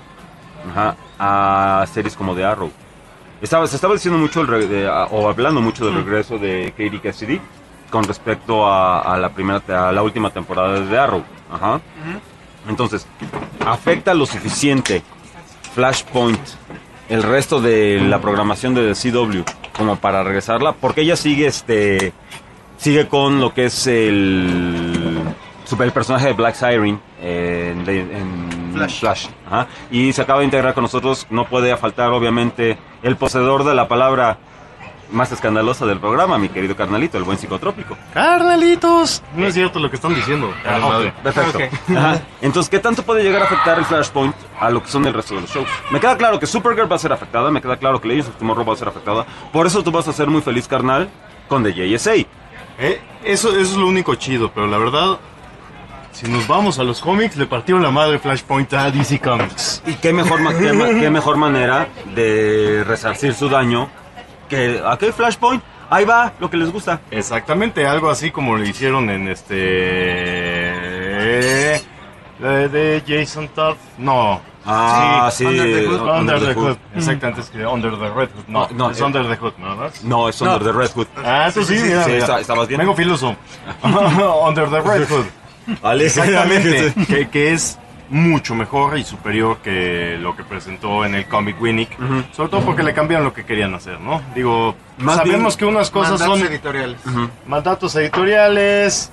a series como The Arrow. Se estaba diciendo mucho, o hablando mucho del regreso de Katie Cassidy con respecto a la última temporada de The Arrow. Entonces, ¿afecta lo suficiente Flashpoint el resto de la programación de The CW como para regresarla? Porque ella sigue con lo que es el personaje de Black Siren en Flash. Y se acaba de integrar con nosotros. No puede faltar obviamente el poseedor de la palabra más escandalosa del programa, mi querido carnalito, el buen psicotrópico.
¡Carnalitos! No es cierto lo que están diciendo.
Perfecto. Entonces, ¿qué tanto puede llegar a afectar el Flashpoint a lo que son el resto de los shows? Me queda claro que Supergirl va a ser afectada, me queda claro que Legends of Tomorrow va a ser afectada. Por eso tú vas a ser muy feliz, carnal, con The JSA.
Eso es lo único chido, pero la verdad, si nos vamos a los cómics, le partieron la madre Flashpoint a DC Comics.
Y qué mejor manera de resarcir su daño que aquel Flashpoint. Ahí va lo que les gusta.
Exactamente, algo así como lo hicieron en De Jason Todd, no.
Sí.
Under the Hood. Exactamente, es que Under the Red Hood. No, es Under the Hood, ¿no?
No, es Under the Red Hood.
Eso sí, mira.
¿Estabas bien?
Vengo filoso. Under the Red Hood. Exactamente. que es mucho mejor y superior que lo que presentó en el Comic Winnick. Sobre todo porque le cambiaron lo que querían hacer, ¿no? Digo, sabemos que unas cosas son... Mandatos editoriales.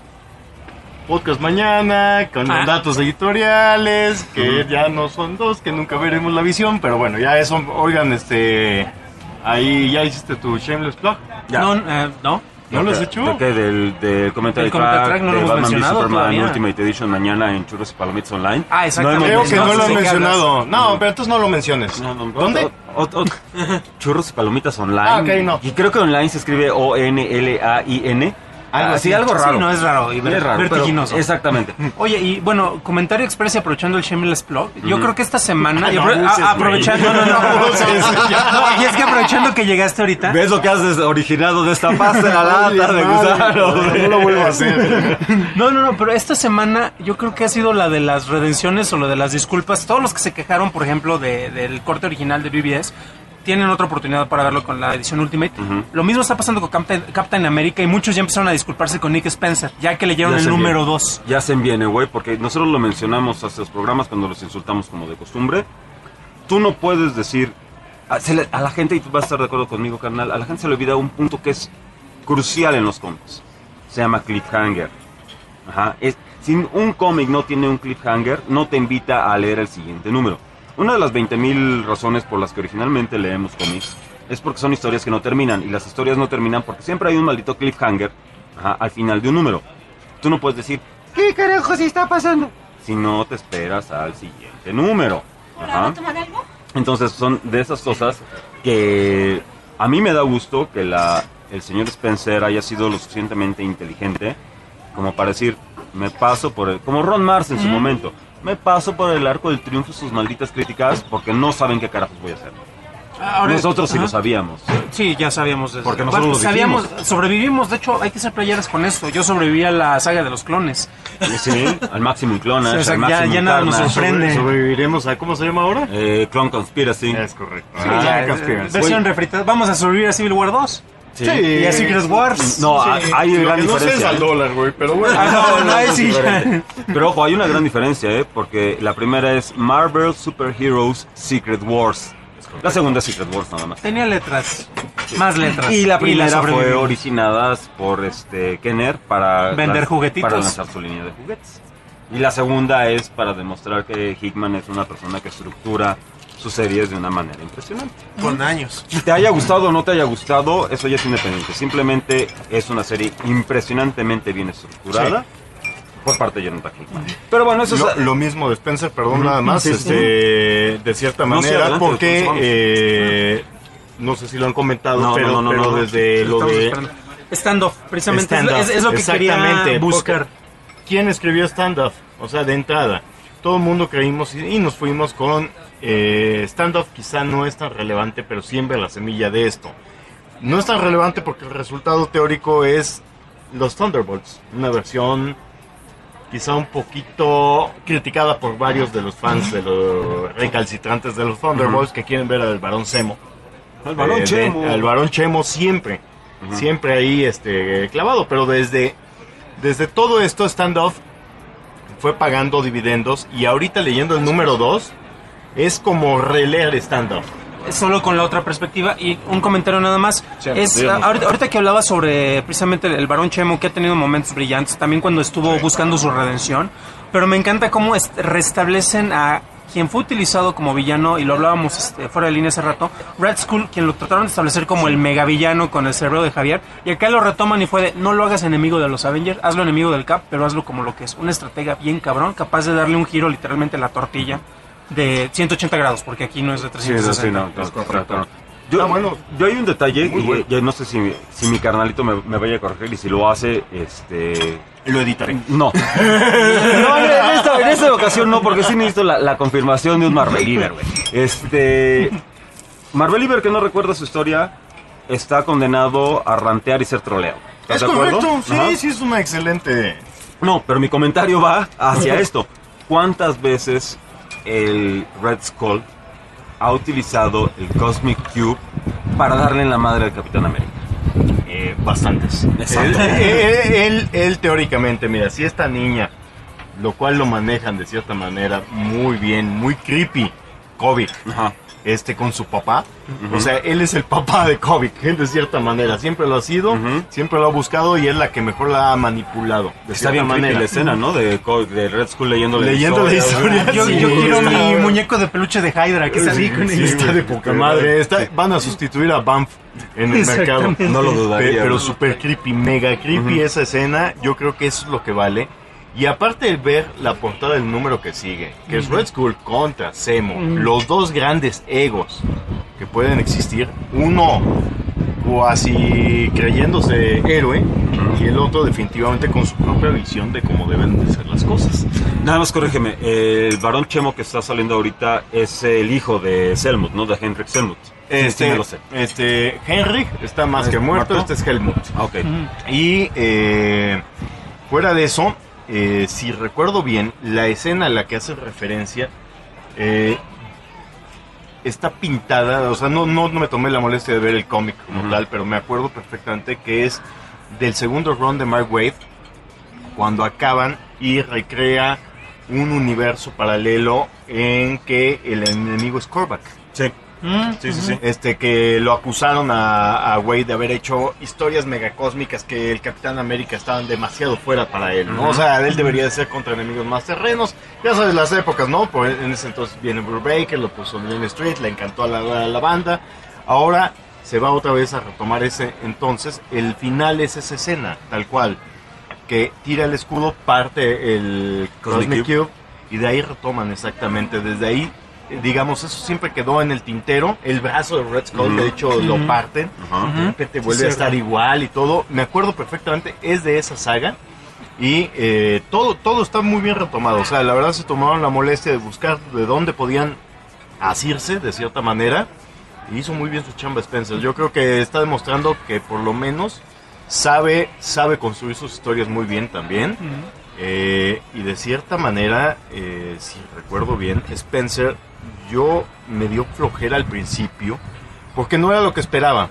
Podcast mañana, con datos editoriales, que ya no son 2, que nunca veremos la visión, pero bueno, ya eso, oigan, ahí ya hiciste tu shameless plug.
No.
¿No lo has hecho?
¿De qué? Del commentary track
no
de
lo hemos
Batman v
mencionado
Superman
todavía.
Ultimate Edition mañana en Churros y Palomitas Online.
Exactamente.
Creo que no lo he mencionado. No, pero entonces no lo menciones. ¿Dónde?
Churros y Palomitas Online.
Ok, no.
Y creo que online se escribe ONLAIN. Algo raro.
Sí, no es raro y vertiginoso.
Exactamente.
Oye, y bueno, comentario express y aprovechando el shameless plug, yo creo que esta semana, aprovechando, y es que aprovechando que llegaste ahorita.
¿Ves lo que has originado? Destapaste la lata de gusano.
No lo vuelvo a hacer.
No, pero esta semana yo creo que ha sido la de las redenciones o lo de las disculpas. Todos los que se quejaron, por ejemplo, del corte original de BBS, tienen otra oportunidad para verlo con la edición Ultimate. Lo mismo está pasando con Captain America y muchos ya empezaron a disculparse con Nick Spencer, ya que leyeron el número 2.
Ya se viene, güey, porque nosotros lo mencionamos hace los programas cuando los insultamos como de costumbre. Tú no puedes decir a la gente, y tú vas a estar de acuerdo conmigo, carnal, a la gente se le olvida un punto que es crucial en los cómics. Se llama cliffhanger. Si un cómic no tiene un cliffhanger, no te invita a leer el siguiente número. Una de las 20,000 razones por las que originalmente leemos cómics es porque son historias que no terminan, y las historias no terminan porque siempre hay un maldito cliffhanger al final de un número. Tú no puedes decir, ¿qué carajo se está pasando? Si no te esperas al siguiente número. Entonces son de esas cosas que a mí me da gusto que el señor Spencer haya sido lo suficientemente inteligente como para decir, me paso por como Ron Mars en su momento. Me paso por el arco del triunfo sus malditas críticas porque no saben qué carajos voy a hacer. Nosotros sí lo sabíamos.
Sí, ya sabíamos eso.
Porque nosotros lo
sabíamos, sobrevivimos. De hecho, hay que ser playeras con esto. Yo sobreviví a la saga de los clones.
Sí, al Maximum Clonage,
sí,
al Maximum
ya nada nos sorprende.
Sobreviviremos a, ¿cómo se llama ahora?
Clone Conspiracy.
Es correcto.
Sí, versión refritada. Vamos a sobrevivir a Civil War 2.
Sí.
Y a Secret Wars.
No, hay gran diferencia.
No sé al dólar, güey, pero bueno.
Sí.
Pero ojo, hay una gran diferencia, porque la primera es Marvel Super Heroes Secret Wars. La segunda es Secret Wars nada más.
Tenía letras, más letras.
Y la primera fue originada por Kenner para
vender juguetitos,
para lanzar su línea de juguetes. Y la segunda es para demostrar que Hickman es una persona que estructura sus series de una manera impresionante.
Con años.
Te haya gustado o no te haya gustado, eso ya es independiente. Simplemente es una serie impresionantemente bien estructurada por parte de Jonathan Hickman. Pero bueno, eso es
lo mismo de Spencer, perdón, nada más, de cierta manera, porque no sé si lo han comentado, pero desde lo de
Standoff, precisamente es lo que quería buscar.
¿Quién escribió Standoff? O sea, de entrada, todo el mundo creímos y nos fuimos con Standoff. Quizá no es tan relevante, pero siembra la semilla de esto. No es tan relevante porque el resultado teórico es los Thunderbolts, una versión quizá un poquito criticada por varios de los fans de los recalcitrantes de los Thunderbolts que quieren ver al Barón Zemo.
Al Barón Chemo.
Al Barón Chemo siempre ahí clavado, pero desde todo esto Standoff fue pagando dividendos y ahorita leyendo el número 2 es como releer Standoff.
Solo con la otra perspectiva. Y un comentario nada más. Ahorita que hablaba sobre precisamente el Barón Chemo, que ha tenido momentos brillantes, también cuando estuvo buscando su redención, pero me encanta cómo restablecen a quien fue utilizado como villano, y lo hablábamos fuera de línea hace rato, Red Skull, quien lo trataron de establecer como el mega villano con el cerebro de Javier, y acá lo retoman y fue de, no lo hagas enemigo de los Avengers, hazlo enemigo del Cap, pero hazlo como lo que es, una estratega bien cabrón, capaz de darle un giro literalmente a la tortilla de 180 grados, porque aquí no es de 360.
Sí, correcto. Yo hay un detalle, y ya no sé si mi carnalito me vaya a corregir, y si lo hace,
lo editaré.
No. En esta ocasión no, porque sí necesito la confirmación de un Marveliver, güey. Marveliver, que no recuerda su historia, está condenado a rantear y ser troleado. ¿Estás de acuerdo?
Sí, es una excelente...
No, pero mi comentario va hacia esto. ¿cuántas veces el Red Skull ha utilizado el Cosmic Cube para darle en la madre al Capitán América?
Bastantes. Él teóricamente, mira, si esta niña, lo cual lo manejan de cierta manera muy bien, muy creepy, Kobik, con su papá, o sea, él es el papá de Kobik, de cierta manera, siempre lo ha sido, siempre lo ha buscado y es la que mejor la ha manipulado, de
Está
cierta
bien
manera.
La escena, ¿no? De Red Skull leyendo la
historia.
Yo quiero mi muñeco de peluche de Hydra, que está así con él.
Está de poca madre. Van a sustituir a Banff en el mercado.
No lo dudaría.
Pero super creepy, mega creepy esa escena. Yo creo que eso es lo que vale. Y aparte de ver la portada del número que sigue, que es Red Skull contra Zemo, los dos grandes egos que pueden existir, uno casi creyéndose héroe y el otro definitivamente con su propia visión de cómo deben de ser las cosas.
Nada más corrígeme, el varón Chemo que está saliendo ahorita es el hijo de Selmut, ¿no? De Henrik Selmut. Sí, me lo sé.
Henrik está más que muerto, este es Helmut.
Okay.
Y fuera de eso, si recuerdo bien, la escena a la que hace referencia está pintada, o sea, no me tomé la molestia de ver el cómic como tal, pero me acuerdo perfectamente que es del segundo run de Mark Waid, cuando acaban y recrea un universo paralelo en que el enemigo es Korvac.
Sí.
Sí. Que lo acusaron a Wade de haber hecho historias megacósmicas que el Capitán América estaban demasiado fuera para él, ¿no? O sea, él debería de ser contra enemigos más terrenos. Ya sabes las épocas, ¿no? Pues en ese entonces viene Brubaker, lo puso en Main Street, le encantó a la banda. Ahora se va otra vez a retomar ese entonces. El final es esa escena, tal cual, que tira el escudo, parte el Cosmic Cube y de ahí retoman exactamente. Desde ahí, digamos, eso siempre quedó en el tintero. El brazo de Red Skull, de hecho, lo parten. De repente vuelve a estar igual y todo. Me acuerdo perfectamente, es de esa saga. Y todo está muy bien retomado. O sea, la verdad se tomaron la molestia de buscar de dónde podían asirse, de cierta manera. Y hizo muy bien su chamba Spencer. Yo creo que está demostrando que por lo menos sabe construir sus historias muy bien también. Y de cierta manera, si recuerdo bien, Spencer, yo me dio flojera al principio, porque no era lo que esperaba.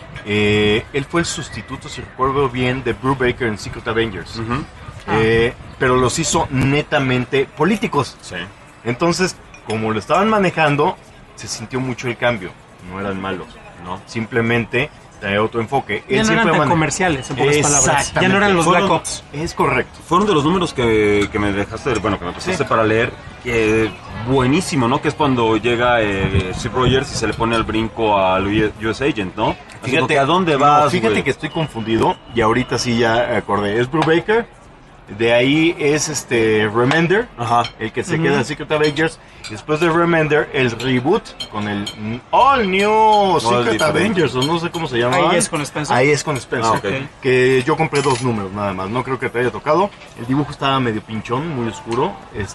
Él fue el sustituto, si recuerdo bien, de Brubaker en Secret Avengers. Pero los hizo netamente políticos.
Sí.
Entonces, como lo estaban manejando, se sintió mucho el cambio. No eran malos, ¿no? Simplemente trae otro enfoque.
Ya no eran tan comerciales, en pocas palabras. Ya no eran los Black Ops.
Es correcto.
Fueron de los números que me dejaste, bueno, que me pasaste para leer, buenísimo, ¿no? Que es cuando llega Steve Rogers y se le pone al brinco al US Agent, ¿no?
Fíjate,
¿a dónde vas?
No, fíjate que estoy confundido y ahorita sí ya acordé. Es Brubaker, de ahí es Remender, el que se queda en Secret Avengers. Después de Remender, el reboot con el All New Secret Avengers, o no sé cómo se llama.
Ahí es con Spencer.
Ahí es con Spencer. Que yo compré 2 números nada más, no creo que te haya tocado. El dibujo estaba medio pinchón, muy oscuro.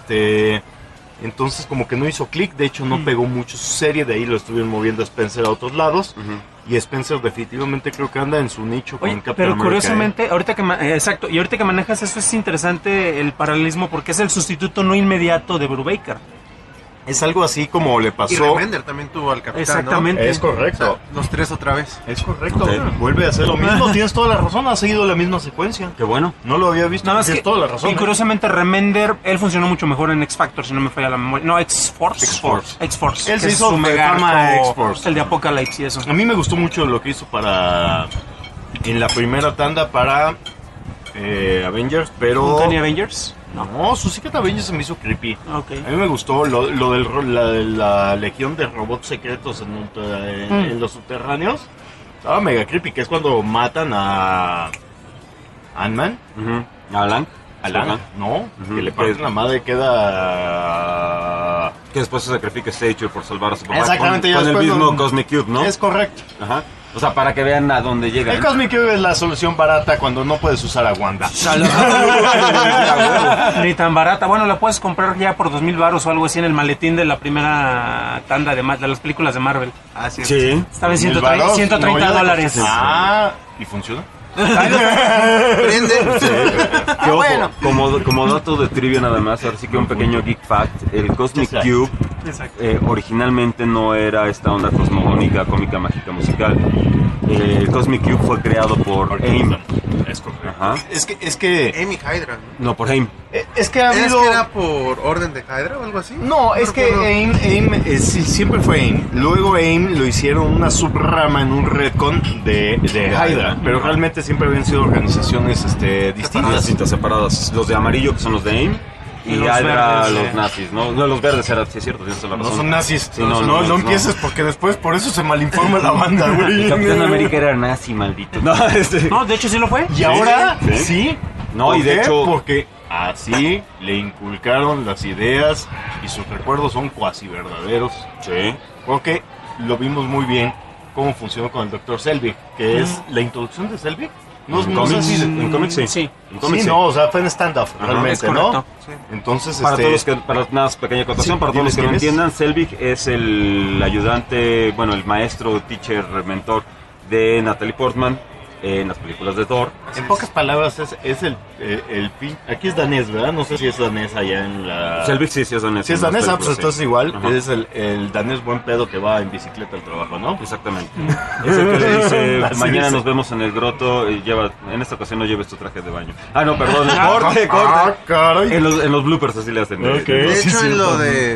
Entonces como que no hizo clic, de hecho no pegó mucho su serie, de ahí lo estuvieron moviendo a Spencer a otros lados. Y Spencer definitivamente creo que anda en su nicho con Captain
pero
America,
curiosamente, ahorita que manejas eso, es interesante el paralelismo porque es el sustituto no inmediato de Brubaker.
Es algo así como le pasó.
Y Remender también tuvo al Capitán,
exactamente,
¿no?
Es correcto.
O sea, los 3 otra vez.
Es correcto. Vuelve a hacer lo mismo. Tienes toda la razón. Ha seguido la misma secuencia.
Qué bueno.
No lo había visto.
Nada más
tienes
que,
toda la razón.
Y curiosamente Remender, él funcionó mucho mejor en X-Factor, si no me falla la memoria. No, X-Force.
Él se hizo de fama X-Force.
El de Apocalypse y eso.
A mí me gustó mucho lo que hizo en la primera tanda para Avengers, pero...
¿Uncanny Avengers?
No, su Secret Avengers se me hizo creepy.
Okay.
A mí me gustó lo de la legión de robots secretos en los subterráneos. Estaba mega creepy, que es cuando matan a Ant-Man.
Alan,
no, que le parten la madre, queda...
Que después se sacrifica Stature por salvar a su papá.
Exactamente.
Con el mismo Cosmic Cube, ¿no?
Es correcto.
Ajá. O sea, para que vean a dónde llegan.
El Cosmic Cube es la solución barata cuando no puedes usar a Wanda.
Ni tan barata. Bueno, la puedes comprar ya por 2,000 baros o algo así en el maletín de la primera tanda de las películas de Marvel.
Ah, sí.
Sí.
Estaba en $130.
¿Y funciona?
Prende.
Que, ojo, como dato de trivia nada más, ahora sí que un pequeño geek fact, el Cosmic Cube originalmente no era esta onda cosmogónica, cómica, mágica, musical. El Cosmic Cube fue creado por AIM.
Es correcto.
Ajá.
Es que
Amy Hydra.
No, por AIM.
Es que ha habido...
¿Es que era por orden de Hydra o algo así?
No, es que AIM sí, siempre fue AIM. Luego AIM lo hicieron una subrama en un retcon de Hydra, pero realmente siempre habían sido organizaciones distintas,
separadas. Los de amarillo, que son los de AIM, y Hydra, los nazis, ¿no? No, los verdes era, sí es cierto, tienes la razón.
No son nazis.
Sí,
no empieces porque después por eso se malinforma la banda, güey.
El Capitán América era nazi, maldito.
No, de hecho sí lo fue.
Y ahora sí.
No,
¿Por
y de
qué?
hecho...
Porque así le inculcaron las ideas y sus recuerdos son cuasi verdaderos.
Sí.
Porque lo vimos muy bien cómo funcionó con el Dr. Selvig, que es la introducción de Selvig.
En cómics sí. En cómics sí.
No, o sea, fue en stand-off realmente, ¿no?
Sí.
Entonces,
para todos los que, para una pequeña acotación, para todos los que no entiendan, Selvig es el ayudante, bueno, el maestro, teacher, mentor de Natalie Portman en las películas de Thor.
En pocas palabras, es el aquí es danés, ¿verdad? No sé si es danés allá en la...
Selvig sí es danés.
Si es danés, pues
sí.
entonces igual.
Ajá.
Es el danés buen pedo que va en bicicleta al trabajo, ¿no?
Exactamente. Es el que le dice,
Así
mañana
dice.
nos vemos en el groto y en esta ocasión no lleves tu traje de baño. Ah, no, perdón, corte.
Caray.
En los bloopers así le hacen.
Ok.
De hecho,
Sí,
en lo
sí.
de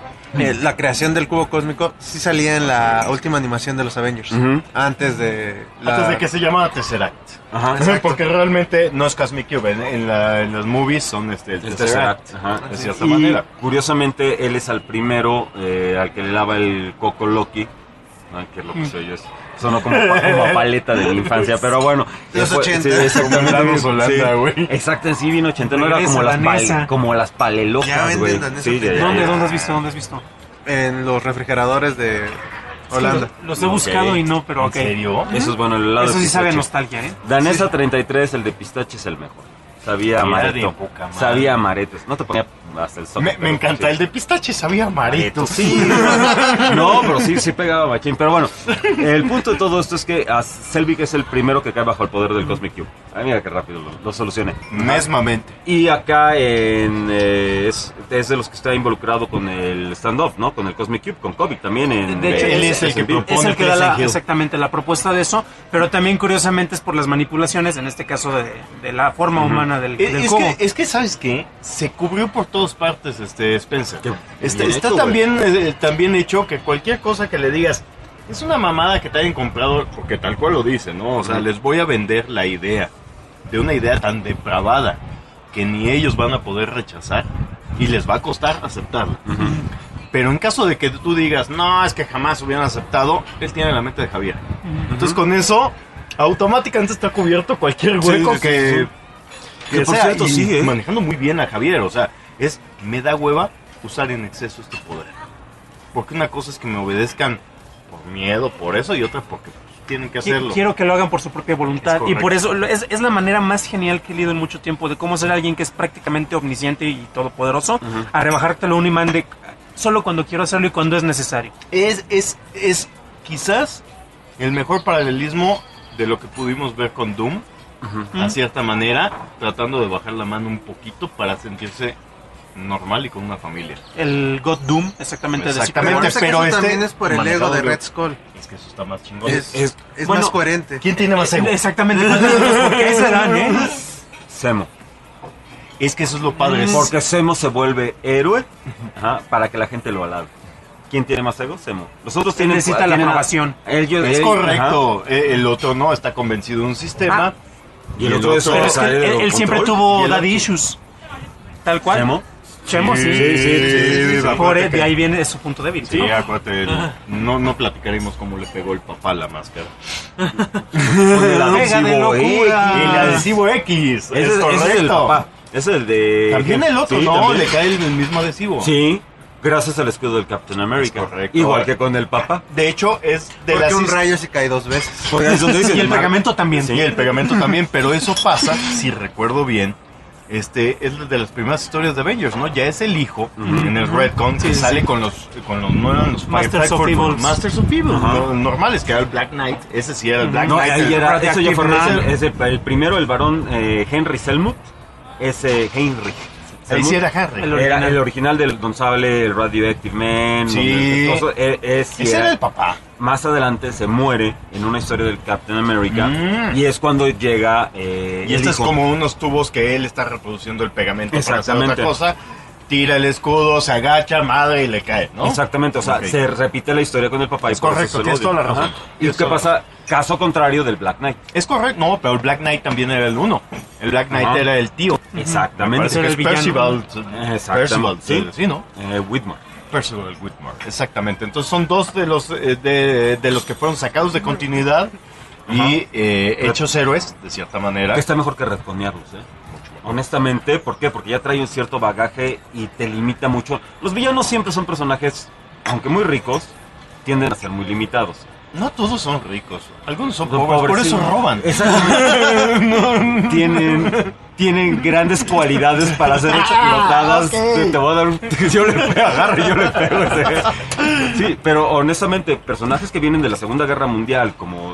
la creación del cubo cósmico, sí salía en la última animación de los Avengers.
Ujú.
Antes de
que se llamara Tesseract.
Ajá.
Porque realmente no es Cosmic Cube. En las movies son el Tesseract.
Ajá.
De cierta
Y
manera.
curiosamente, él es al primero al que le lava el coco Loki. Ay, qué loco soy eso. Sonó como a paleta de mi infancia, pero bueno.
Los 80.
Exactamente.
Como Holanda, güey.
Exacto, sí, vino 80. No era
Danesa.
como las
Ya
palelocas,
venden
güey.
danesa
Sí,
primero.
¿Dónde has visto? ¿Dónde has visto?
En los refrigeradores de Holanda.
Sí, los he buscado y no, pero ok.
¿En serio?
Eso es bueno, el helado
Eso
de
sí sabe a
pistache.
nostalgia, ¿eh?
Danesa 33, el de pistache es el mejor. Sabía
Mira,
amaretto.
de poca madre.
Sabía amaretes. No te ponía hasta el sopa.
Me encanta. El de pistache sabía amaretto.
Sí. No, pero sí pegaba machín. Pero bueno, el punto de todo esto es que Selvig es el primero que cae bajo el poder del Cosmic Cube. Ah, mira qué rápido lo solucioné.
Mesmamente.
Y acá es de los que está involucrado con el standoff, ¿no? Con el Cosmic Cube, con Kovic también.
De hecho,
él es el que propone.
Es el que da
Silent Hill.
exactamente la propuesta de eso, pero también curiosamente es por las manipulaciones, en este caso de la forma humana del cubo.
Es que, ¿sabes qué? Se cubrió por todas partes Spencer.
Qué
Está
bien hecho,
tan bien hecho que cualquier cosa que le digas es una mamada que te hayan comprado, porque tal cual lo dice, ¿no? O sea, les voy a vender la idea de una idea tan depravada que ni ellos van a poder rechazar y les va a costar aceptarla. Pero en caso de que tú digas, no, es que jamás hubieran aceptado, él tiene la mente de Javier. Entonces con eso, automáticamente está cubierto cualquier hueco
Sí,
que
por
sea,
cierto,
y
sí,
manejando muy bien a Javier, o sea, me da hueva usar en exceso este poder. Porque una cosa es que me obedezcan por miedo, por eso, y otra porque tienen que hacerlo.
Quiero que lo hagan por su propia voluntad y por eso es la manera más genial que he leído en mucho tiempo de cómo ser alguien que es prácticamente omnisciente y todopoderoso a rebajártelo un imán de solo cuando quiero hacerlo y cuando es necesario.
Es quizás el mejor paralelismo de lo que pudimos ver con Doom, a cierta manera, tratando de bajar la mano un poquito para sentirse normal y con una familia.
El God Doom, exactamente.
Exactamente,
pero también es por el ego de Red Skull.
Es que eso está más chingón.
Es
bueno,
más coherente.
¿Quién tiene más ego?
Exactamente. ¿Por qué serán,
Zemo.
Es que eso es lo padre.
Porque Zemo se vuelve héroe para que la gente lo alabe. ¿Quién tiene más ego? Zemo. Los otros
necesita la aprobación.
Es correcto. El otro no está convencido de un sistema.
Y el otro es
él siempre tuvo daddy issues. Tal cual.
¿Zemo?
Sí. De ahí viene su punto débil.
Sí, acuérdate. No platicaremos cómo le pegó el papá a la máscara.
El adhesivo
El adhesivo X.
Ese es el papá. Es el de...
También el otro,
sí,
¿no?
también.
Le cae el mismo adhesivo.
Sí. Gracias al escudo del Captain America.
Correcto.
Igual que con el papá.
De hecho, es de
Porque un rayo se cae 2 veces.
Y el pegamento también.
Sí, el pegamento también, pero eso pasa, si recuerdo bien, es de las primeras historias de Avengers, ¿no? Ya es el hijo en el Redcon que sale con los no eran los
Masters of Evil.
Masters of Evil, normales, que era el Black Knight, ese sí era el Black Knight.
Ahí era, eso ya fue el primero, el varón Henry Selmuth, ese Heinrich.
Ahí sí era Henry.
Era el original del Don Sable, el Radioactive Man.
Sí. Ese era el papá.
Más adelante se muere en una historia del Captain America y es cuando llega...
y esto es como unos tubos que él está reproduciendo el pegamento para hacer otra cosa. Tira el escudo, se agacha, madre y le cae, ¿no?
Exactamente, o sea, se repite la historia con el papá.
Es correcto, tienes toda la razón.
¿Y qué pasa? Caso contrario del Black Knight.
Es correcto, no, pero el Black Knight también era el uno. El Black Knight era el tío.
Exactamente.
Parece que es Percival.
Percival,
sí, ¿no?
Whitmore.
Percival Whitmore, exactamente. Entonces son dos de los de los que fueron sacados de continuidad y hechos héroes, de cierta manera.
Que está mejor que retconearlos, honestamente, ¿por qué? Porque ya trae un cierto bagaje y te limita mucho. Los villanos siempre son personajes, aunque muy ricos, tienden a ser muy limitados.
No todos son ricos, algunos son pobres, por eso roban.
Tienen grandes cualidades para ser explotadas. Okay. Te voy a dar yo le agarro y yo le pego. Sí, pero honestamente, personajes que vienen de la Segunda Guerra Mundial, como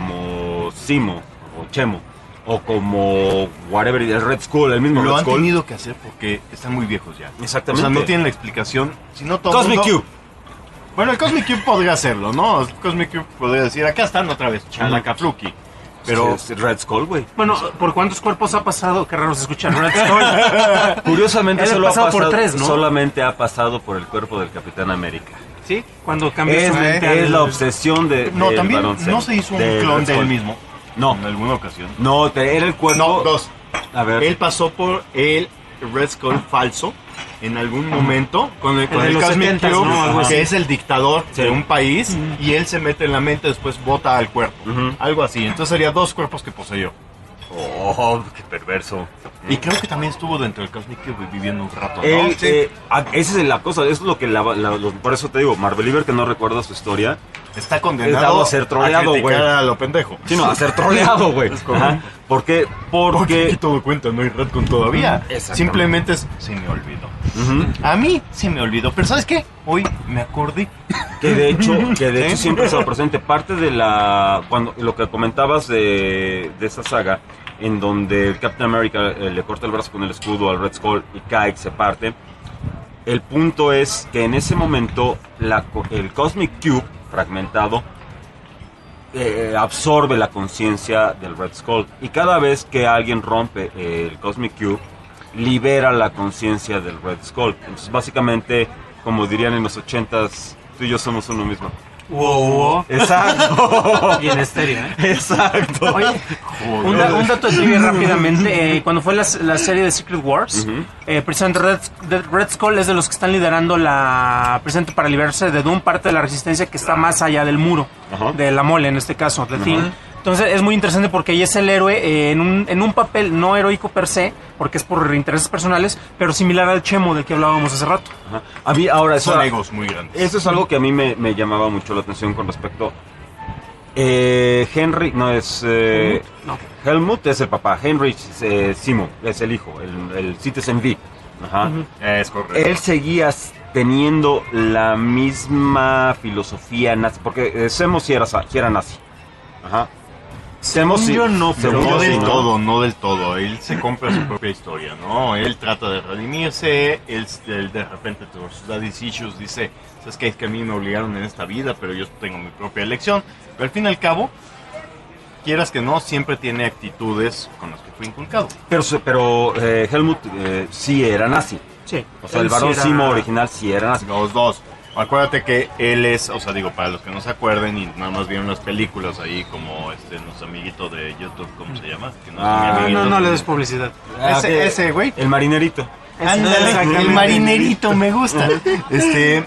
Simo o Chemo, o como whatever, el Red Skull, el mismo
lo
Red
han
Skull.
tenido que hacer porque están muy viejos ya.
Exactamente.
O sea, no tienen la explicación. Si no, todo
Cosmic Cube.
Bueno, el Cosmic Cube podría hacerlo, ¿no? El Cosmic Cube podría decir, acá están otra vez, Chalacafluki. Pero
es Red Skull, güey.
Bueno, ¿por cuántos cuerpos ha pasado? Qué raro se escucha Red Skull.
Curiosamente solo ha pasado
por 3, ¿no?
Solamente ha pasado por el cuerpo del Capitán América.
¿Sí? Cuando cambió su mente.
Es la obsesión de
no, también no se hizo un clon de él mismo.
No.
En alguna ocasión.
No, era el cuerpo...
No, dos.
A ver.
Él pasó por el Red Skull falso en algún momento con el Cosmic
70s,
Cube,
¿no?
que es el dictador de un país y él se mete en la mente, después bota al cuerpo. Algo así. Entonces sería 2 cuerpos que poseyó.
Oh, qué perverso.
Y creo que también estuvo dentro del Cosmic Cube viviendo un rato, ¿no?
Esa es la cosa, eso es lo que por eso te digo, Marveliver, que no recuerda su historia,
está condenado
a ser troleado, güey.
A lo pendejo.
Sí, no, a ser troleado, güey. ¿Por qué? Porque
aquí todo cuenta, no hay Redcon todavía. Simplemente se me olvidó. A mí se me olvidó, pero ¿sabes qué? Hoy me acordé.
Que de hecho siempre estaba presente. Parte de cuando lo que comentabas de esa saga, en donde el Captain America le corta el brazo con el escudo al Red Skull y cae, se parte. El punto es que en ese momento el Cosmic Cube fragmentado absorbe la conciencia del Red Skull, y cada vez que alguien rompe el Cosmic Cube libera la conciencia del Red Skull. Entonces básicamente, como dirían en los 80s, tú y yo somos uno mismo.
Wow.
Exacto.
Y en estéreo,
Exacto.
Oye, un dato de trivia rápidamente. Cuando fue la serie de Secret Wars, precisamente Red Skull es de los que están liderando precisamente para liberarse de Doom, parte de la resistencia que está más allá del muro, de la mole en este caso, de Thing. Entonces es muy interesante porque ahí es el héroe en un papel no heroico per se, porque es por intereses personales, pero similar al Chemo del que hablábamos hace rato.
A mí ahora
son egos muy grandes.
Eso es algo que a mí me llamaba mucho la atención con respecto. Henry no es Helmut es el papá, Henry Simo es el hijo, el Citizen V.
Es correcto.
Él seguía teniendo la misma filosofía nazi, porque Semo sí era nazi.
Yo no, pero no del todo. Él se compra su propia historia, ¿no? Él trata de redimirse, él de repente por sus daddy issues dice, ¿sabes qué? Es que a mí me obligaron en esta vida, pero yo tengo mi propia elección. Pero al fin y al cabo, quieras que no, siempre tiene actitudes con las que fue inculcado.
Pero Helmut sí era nazi.
Sí.
O sea, el varón Simo original sí era nazi.
Los dos. Acuérdate que él es, o sea, digo, para los que no se acuerden y nada más vieron las películas ahí, como nuestro amiguito de YouTube, ¿cómo se llama? Que
no le des publicidad.
Ese güey.
El marinerito.
Ándale, el marinerito, me gusta. Pues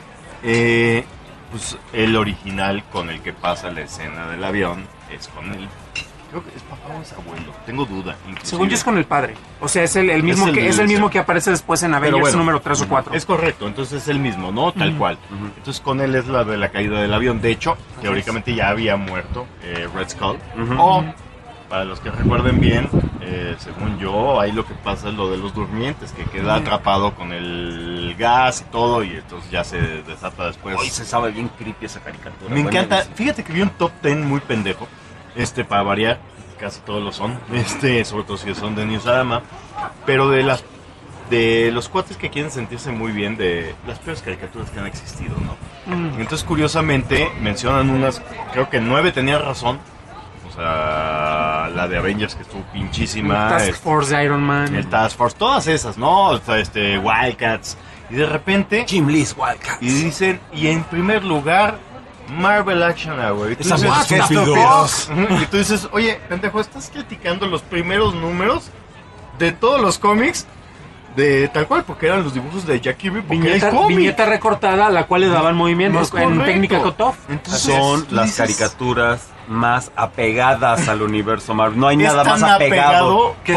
el original con el que pasa la escena del avión es con él. Creo que es papá o es abuelo, tengo duda. Inclusive.
Según yo es con el padre. O sea, es el mismo que aparece después en Avengers número 3 o 4.
Es correcto, entonces es el mismo, ¿no? Tal cual. Entonces con él es la de la caída del avión. De hecho, teóricamente ya había muerto Red Skull. O, para los que recuerden bien, según yo, ahí lo que pasa es lo de los durmientes, que queda atrapado con el gas y todo, y entonces ya se desata después.
Hoy se sabe bien creepy esa caricatura.
Me encanta. Fíjate que vi un top 10 muy pendejo, para variar, casi todos lo son, sobre todo si son de Newsarama, pero de los cuates que quieren sentirse muy bien de las peores caricaturas que han existido, ¿no? Entonces, curiosamente, mencionan unas, creo que 9 tenían razón. O sea, la de Avengers que estuvo pinchísima.
El Task Force de Iron Man.
El Task Force, todas esas, ¿no? O sea, Wildcats. Y de repente...
Jim Lee's Wildcats.
Y dicen, y en primer lugar, Marvel Action Hour. Y tú dices,
qué estúpidos.
Y tú dices, oye, pendejo, ¿estás criticando los primeros números de todos los cómics? De tal cual, porque eran los dibujos de Jack Kirby.
Viñeta recortada a la cual le daban movimientos en técnica cutoff.
Son las caricaturas más apegadas al universo Marvel. No hay nada más apegado
que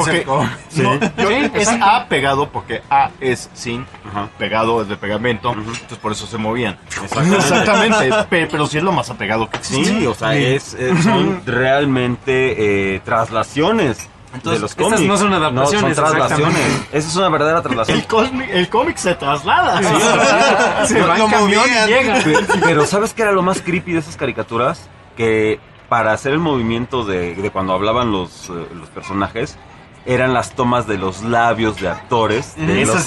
es apegado porque A es sin, pegado es de pegamento, entonces por eso se movían. Exactamente, pero sí es lo más apegado que existe.
Sí, o sea, son realmente traslaciones. Entonces, de los cómics.
Estas no son adaptaciones,
son traslaciones. Esa es una verdadera traslación.
El cómic se traslada.
Sí, se va en camión y llega.
Pero ¿sabes qué era lo más creepy de esas caricaturas? Que para hacer el movimiento de cuando hablaban los personajes, eran las tomas de los labios de actores.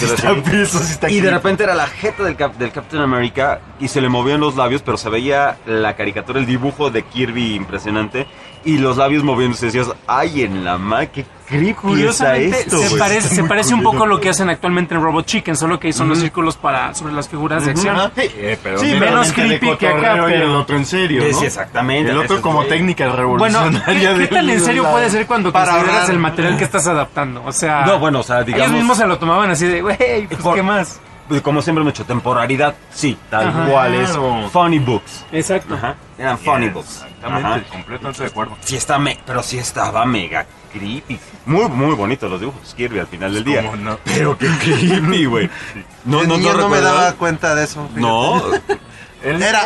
Y de repente era la jeta del Captain America y se le movían los labios, pero se veía la caricatura, el dibujo de Kirby impresionante. Y los labios moviéndose, decías, ay, en la qué creepy está esto.
Se parece un poco a lo que hacen actualmente en Robot Chicken, solo que son los círculos sobre las figuras de acción.
Pero
menos creepy que acá, pero
el otro en serio, ¿no?
Sí, exactamente.
El otro como técnica revolucionaria.
Bueno, ¿qué tan en serio puede ser cuando consideras el material que estás adaptando? O sea,
digamos...
Ellos mismos se lo tomaban así de, güey, pues ¿qué más?
Como siempre me he hecho, temporalidad, sí, tal cual es. Funny books.
Exacto.
Eran funny books.
Exactamente, completamente de acuerdo.
Pero sí estaba mega creepy. Muy, muy bonitos los dibujos Kirby al final del día.
No?
Pero qué creepy, güey.
No me daba cuenta de eso. Fíjate.
No.
Era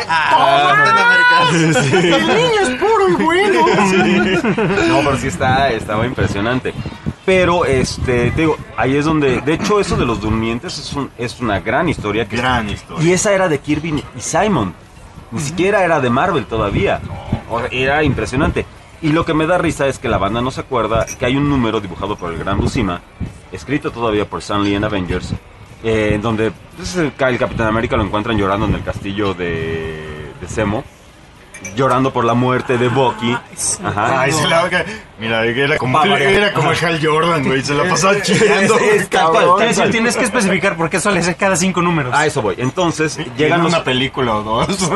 El niño es puro y bueno.
No, pero sí estaba impresionante. Pero, te digo, ahí es donde... De hecho, eso de los durmientes es una gran historia.
Gran historia.
Y esa era de Kirby y Simon. Ni siquiera era de Marvel todavía. Era impresionante. Y lo que me da risa es que la banda no se acuerda que hay un número dibujado por el gran Buscema, escrito todavía por Stan Lee en Avengers, donde el Capitán América lo encuentran llorando en el castillo de Zemo, llorando por la muerte de Bucky.
Ajá. Mira, era como el Hal Jordan, güey. Se la pasaba chillando.
Tienes que especificar porque eso le hace cada 5 números.
A eso voy. Entonces, llegan
una película o 2.
O 3.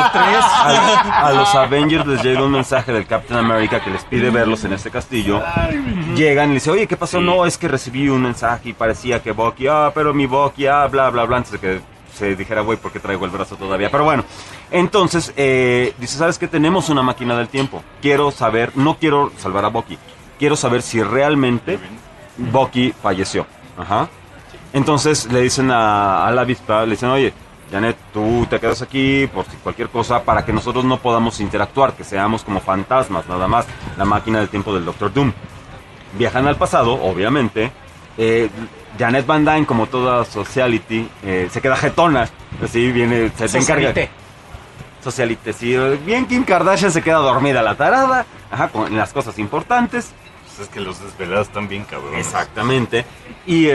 A los Avengers les llega un mensaje del Captain America que les pide verlos en este castillo. Llegan y le dicen, oye, ¿qué pasó? No, es que recibí un mensaje y parecía que Bucky, pero mi Bucky, bla, bla, bla, antes de que se dijera, güey, ¿por qué traigo el brazo todavía? Pero bueno, entonces, dice, ¿sabes qué? Tenemos una máquina del tiempo. Quiero saber, no quiero salvar a Bucky, quiero saber si realmente Bucky falleció. Entonces le dicen a la avispa, le dicen, oye, Janet, tú te quedas aquí por si cualquier cosa para que nosotros no podamos interactuar, que seamos como fantasmas, nada más. La máquina del tiempo del Doctor Doom. Viajan al pasado, obviamente. Janet Van Dyne, como toda Sociality, se queda jetona. Así viene, se encarga. Socialite, sí. Bien, Kim Kardashian se queda dormida la tarada. En las cosas importantes.
Es que los desvelados están bien cabrones.
Exactamente. Y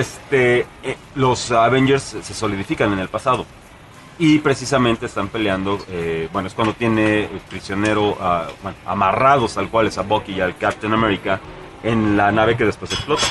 los Avengers se solidifican en el pasado. Y precisamente están peleando. Es cuando tiene prisionero, amarrados al cual es a Bucky y al Captain America en la nave que después explota.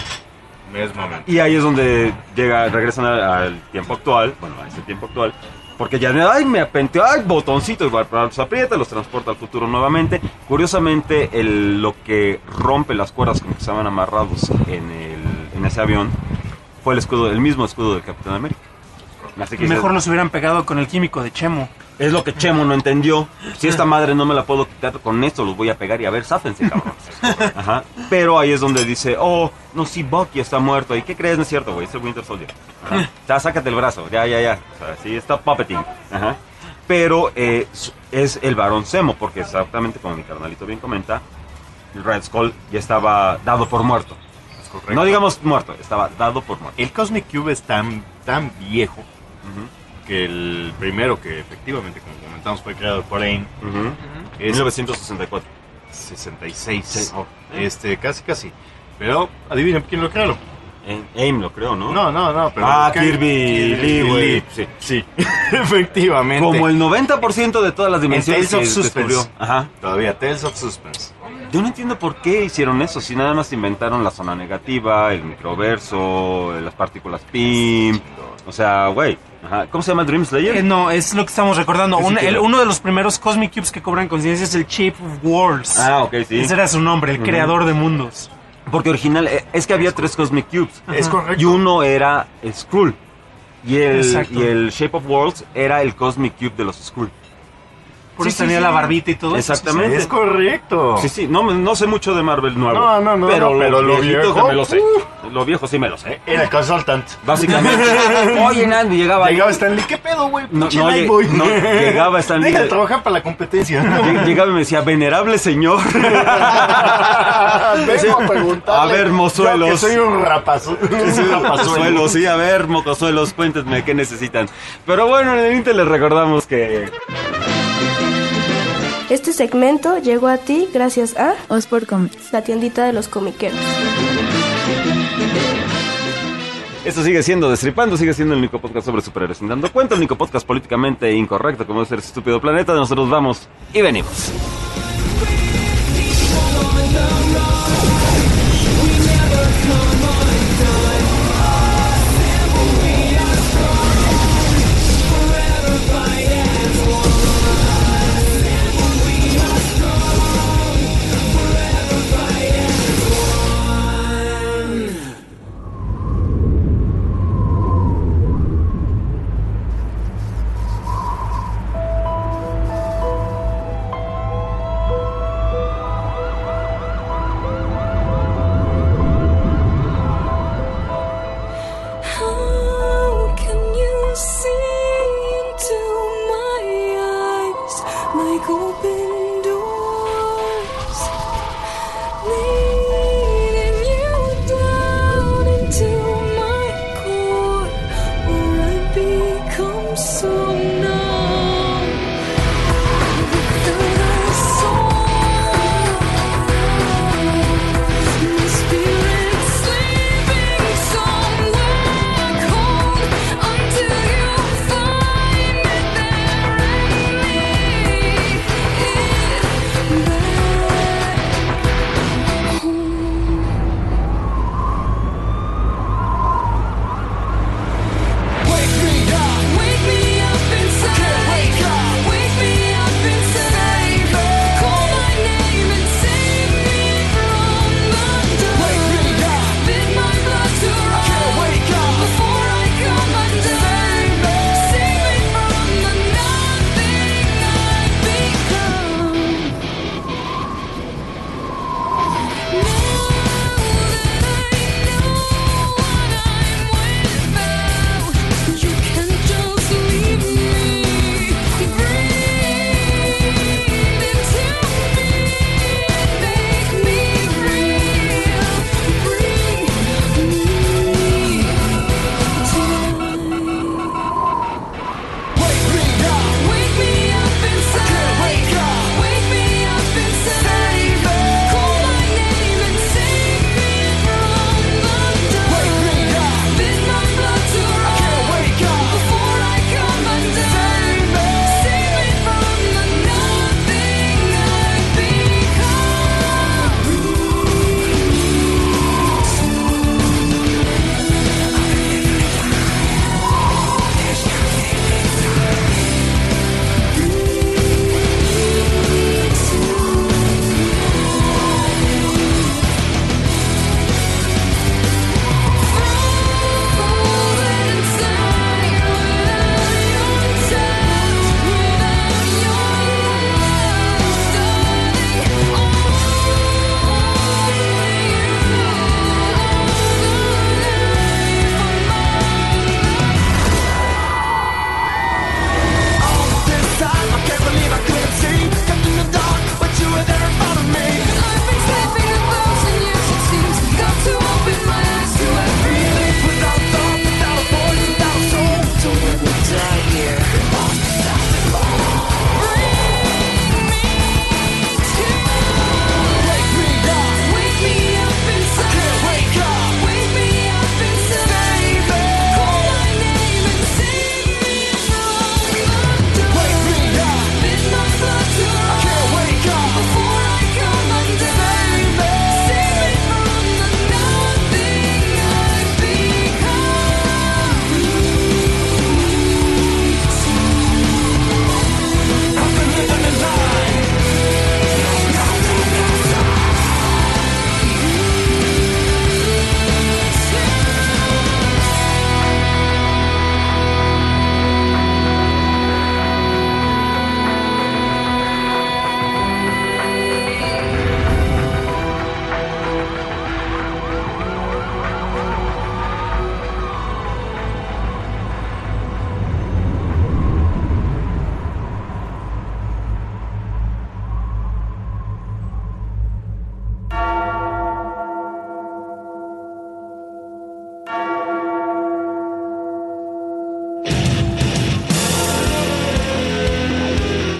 Y ahí es donde regresan al tiempo actual, a ese tiempo actual, porque ya me apente, botoncito, y los aprieta, los transporta al futuro nuevamente. Curiosamente, lo que rompe las cuerdas con que estaban amarrados en ese avión fue el mismo escudo del Capitán América. Así que
mejor los hubieran pegado con el químico de Chemo.
Es lo que Chemo no entendió. Si esta madre no me la puedo quitar con esto, los voy a pegar y a ver, záfense, cabrón. Pero ahí es donde dice, no, sí, Bucky está muerto. ¿Y qué crees? No es cierto, güey, es el Winter Soldier. Ya, sácate el brazo, ya. O sea, sí, está puppeting. Pero es el Barón Zemo, porque exactamente como mi carnalito bien comenta, el Red Skull ya estaba dado por muerto.
correcto.
No digamos muerto, estaba dado por muerto.
El Cosmic Cube es tan viejo que el primero que efectivamente, como comentamos, fue creado por AIM.
Es 1964.
66.
Sí.
Oh, casi. Pero adivinen quién lo creó.
AIM lo creo, ¿no?
No, pero...
Kirby Lee, güey.
Sí, efectivamente.
Como el 90% de todas las dimensiones
Tales of
que
Suspense.
descubrió. Ajá.
Todavía Tales of Suspense.
Yo no entiendo por qué hicieron eso, si nada más inventaron la zona negativa, el microverso, las partículas PIM. O sea, güey. Ajá. ¿Cómo se llama Dream Slayer?
No, es lo que estamos recordando. Uno de los primeros Cosmic Cubes que cobran conciencia es el Shape of Worlds.
Ah, ok, sí.
Ese era su nombre, el creador de mundos.
Porque original, es que había 3 Cosmic Cubes.
Es correcto.
Y uno era Skrull. Y
Exacto.
el Shape of Worlds era el Cosmic Cube de los Skrull.
Por eso tenía la barbita y todo eso.
Exactamente.
Es correcto.
Sí, no sé mucho de Marvel nuevo.
No,
pero lo
viejito
viejo
que
me lo sé. Lo viejo sí me lo sé.
Era el consultant.
Básicamente. Oye, Nandi, llegaba
Stanley, ¿qué pedo, güey?
No,
Llegaba
Stanley.
Deja de trabajar para la competencia.
Llegaba y me decía, venerable señor.
Vengo a preguntarle.
A ver, mozuelos.
Yo que soy un rapazo.
Mozuelos, sí, a ver, mocosuelos, cuéntenme qué necesitan. Pero bueno, en el Inter les recordamos que...
Este segmento llegó a ti gracias a
Osport Comics,
la tiendita de los comiqueros.
Esto sigue siendo Destripando, sigue siendo el único podcast sobre superhéroes sin dando cuenta, el único podcast políticamente incorrecto como es el estúpido planeta. Nosotros vamos y venimos.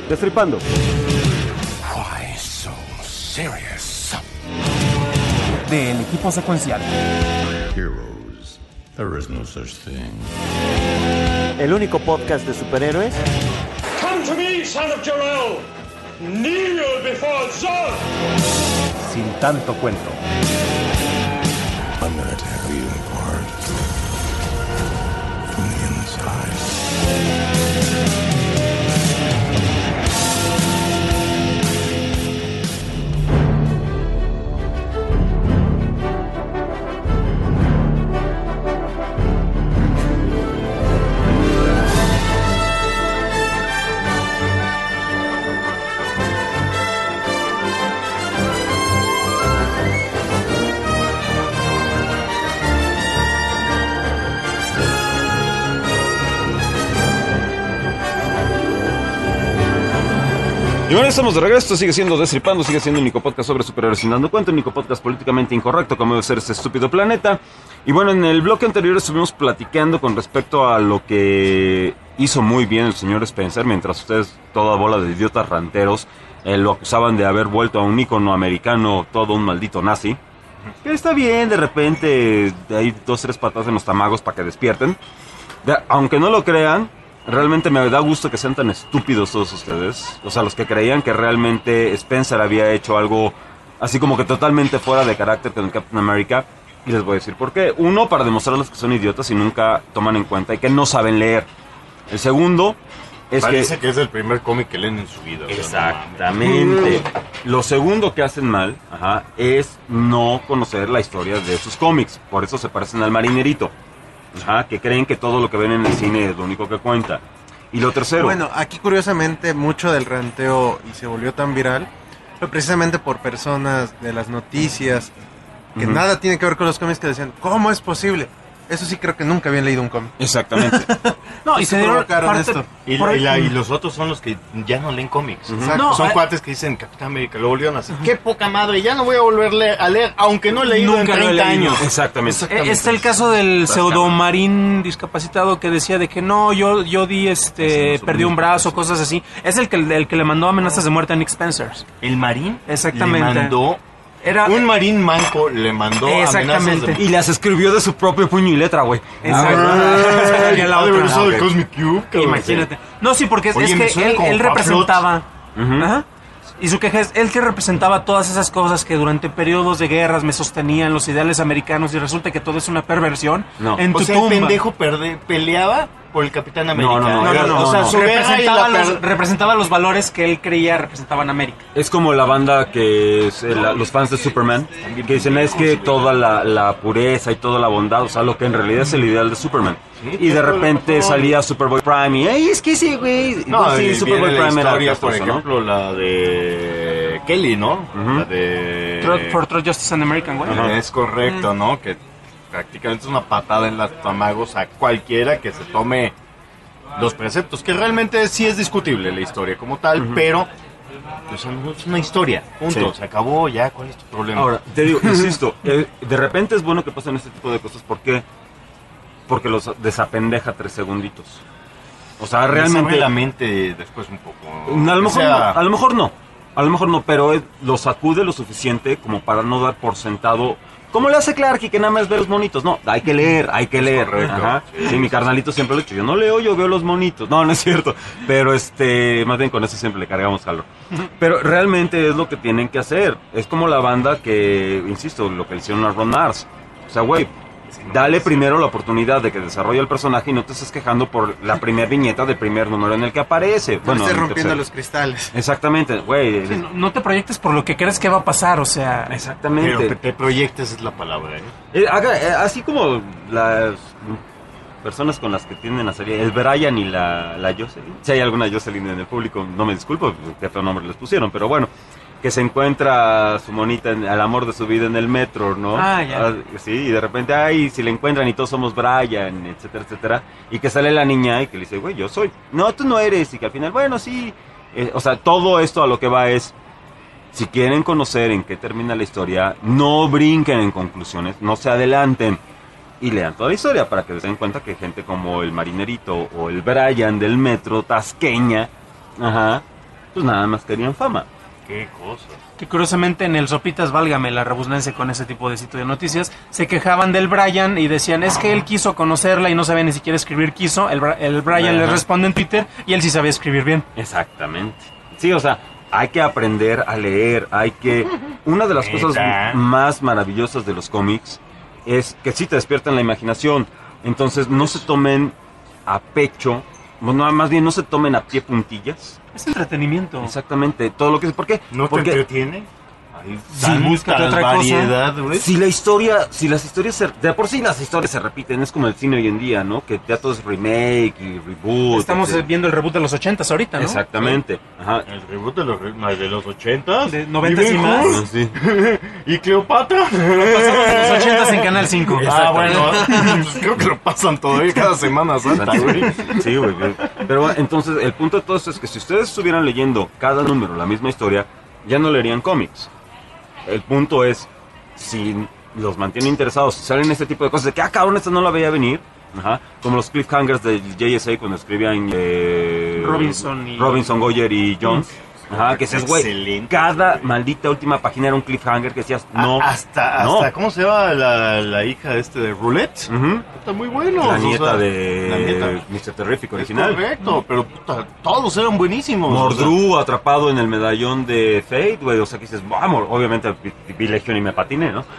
Destripando.
Why so serious?
Del equipo secuencial.
Heroes. There is no such thing.
El único podcast de superhéroes.
Come to me, son of Jor-El. Kneel before Zod.
Sin tanto cuento.
I'm gonna tear you apart from the inside.
Y bueno, estamos de regreso, sigue siendo Destripando, sigue siendo un único podcast sobre superhéroes sin dando cuenta, un único podcast políticamente incorrecto como debe ser este estúpido planeta. Y bueno, en el bloque anterior estuvimos platicando con respecto a lo que hizo muy bien el señor Spencer, mientras ustedes, toda bola de idiotas ranteros, lo acusaban de haber vuelto a un ícono americano, todo un maldito nazi. Que está bien, de repente hay 2-3 patadas en los tamagos para que despierten. Aunque no lo crean, realmente me da gusto que sean tan estúpidos todos ustedes. O sea, los que creían que realmente Spencer había hecho algo así como que totalmente fuera de carácter con el Captain America. Y les voy a decir por qué. Uno, para demostrarles que son idiotas y nunca toman en cuenta y que no saben leer. El segundo es
Parece que es el primer cómic que leen en su vida.
Exactamente. Lo segundo que hacen mal es no conocer la historia de sus cómics. Por eso se parecen al marinerito. Que creen que todo lo que ven en el cine es lo único que cuenta. Y lo tercero.
Bueno, aquí curiosamente mucho del ranteo y se volvió tan viral fue precisamente por personas de las noticias que nada tiene que ver con los cómics que decían, ¿cómo es posible? Eso sí creo que nunca habían leído un cómic.
Exactamente.
No, y se dieron
esto.
Y los otros son los que ya no leen cómics.
No,
son cuates que dicen Capitán América, lo volvieron así. ¡Qué poca madre! Ya no voy a volver a leer, aunque no he leído
Nunca
en 30 años.
Exactamente.
Está el caso del pseudomarín discapacitado que decía de que no, yo perdí un brazo, cosas así. Es el que le mandó amenazas de muerte a Nick Spencer.
¿El marín?
Exactamente.
Le mandó... un marín manco le mandó
exactamente
y las escribió de su propio puño y letra, güey.
Exacto. Cosmic Cube.
Imagínate. No, sí, porque
Oye,
es que él representaba. Y su queja es él que representaba todas esas cosas que durante periodos de guerras me sostenían los ideales americanos y resulta que todo es una perversión.
No.
En tu
tumba. El pendejo peleaba por el Capitán América.
No. O sea, representaba los valores que él creía representaban América.
Es como la banda que es los fans de Superman, que dicen es que toda la pureza y toda la bondad, o sea, lo que en realidad es el ideal de Superman. Y de repente salía Superboy Prime y ¡ay, es que sí, güey!
No,
sí, Superboy Prime era castroso,
por ejemplo, la de Kelly, ¿no? La de...
For True Justice and American, güey.
Es correcto, ¿no? Que prácticamente es una patada en los tamagos a cualquiera que se tome los preceptos, que realmente sí es discutible la historia como tal, pero pues, es una historia, punto, se acabó ya, ¿cuál es tu problema?
Ahora, te digo, insisto, de repente es bueno que pasen este tipo de cosas, ¿por qué? Porque los desapendeja 3 segunditos. O sea, realmente...
la mente después un poco...
A lo mejor no, pero lo sacude lo suficiente como para no dar por sentado... ¿Cómo le hace Clarky que nada más ve los monitos? No, hay que leer.
Correcto.
Sí, mi carnalito siempre lo ha dicho. Yo no leo, yo veo los monitos. No es cierto. Pero más bien con eso siempre le cargamos calor. Pero realmente es lo que tienen que hacer. Es como la banda que, insisto, lo que le hicieron a Ron Mars. O sea, güey, dale primero la oportunidad de que desarrolle el personaje y no te estés quejando por la primera viñeta del primer número en el que aparece.
No estés rompiendo los cristales.
Exactamente, güey.
Sí, no te proyectes por lo que crees que va a pasar, o sea...
Exactamente.
Pero que te proyectes es la palabra,
así como las personas con las que tienden a salir, el Brian y la Jocelyn. Si hay alguna Jocelyn en el público, no me disculpo, qué feo nombre les pusieron, pero bueno... Que se encuentra su monita, al amor de su vida en el metro, ¿no?
Ya.
Sí, y de repente, si le encuentran y todos somos Brian, etcétera, etcétera. Y que sale la niña y que le dice, güey, yo soy. No, tú no eres. Y que al final, bueno, sí. O sea, todo esto a lo que va es, si quieren conocer en qué termina la historia, no brinquen en conclusiones, no se adelanten. Y lean toda la historia para que se den cuenta que gente como el marinerito o el Brian del metro tasqueña, pues nada más querían fama.
Qué cosa.
Que curiosamente en el Sopitas, válgame la rebusnancia con ese tipo de sitio de noticias, se quejaban del Brian y decían, es que él quiso conocerla y no sabía ni siquiera escribir quiso. El Brian le responde en Twitter y él sí sabía escribir bien.
Exactamente. Sí, o sea, hay que aprender a leer, Una de las cosas más maravillosas de los cómics es que sí te despiertan la imaginación. Entonces no se tomen a pecho, bueno, más bien no se tomen a pie puntillas.
Es entretenimiento.
Exactamente, todo lo que es. ¿Por qué?
¿No
Porque
te entretiene?
Sí,
búscate otra variedad, güey.
Si las historias de por sí las historias se repiten, es como el cine hoy en día, ¿no? Que ya todo es remake y reboot.
Estamos viendo el reboot de los 80s ahorita, ¿no?
Exactamente. Ajá.
El reboot de los 80s.
De 90s y más.
Sí.
¿Y Cleopatra?
Lo pasaron en los 80s en Canal 5.
Bueno, pues creo que lo pasan todavía cada Semana Santa, güey.
Sí, güey. Pero bueno, entonces el punto de todo esto es que si ustedes estuvieran leyendo cada número la misma historia, ya no leerían cómics. El punto es, si los mantiene interesados, si salen este tipo de cosas, de que, cabrón, esta no la veía venir, como los cliffhangers de JSA cuando escribían Robinson, Goyer y Jones, que dices, güey, cada maldita última página era un cliffhanger que decías, no.
Hasta ¿cómo se llama la hija de Roulette? Está muy bueno.
La nieta de Mr. Terrific original.
Es correcto, pero puta, todos eran buenísimos.
Mordru atrapado en el medallón de Fate, güey, o sea, que dices, vamos, obviamente vi Legion y me patiné, ¿no?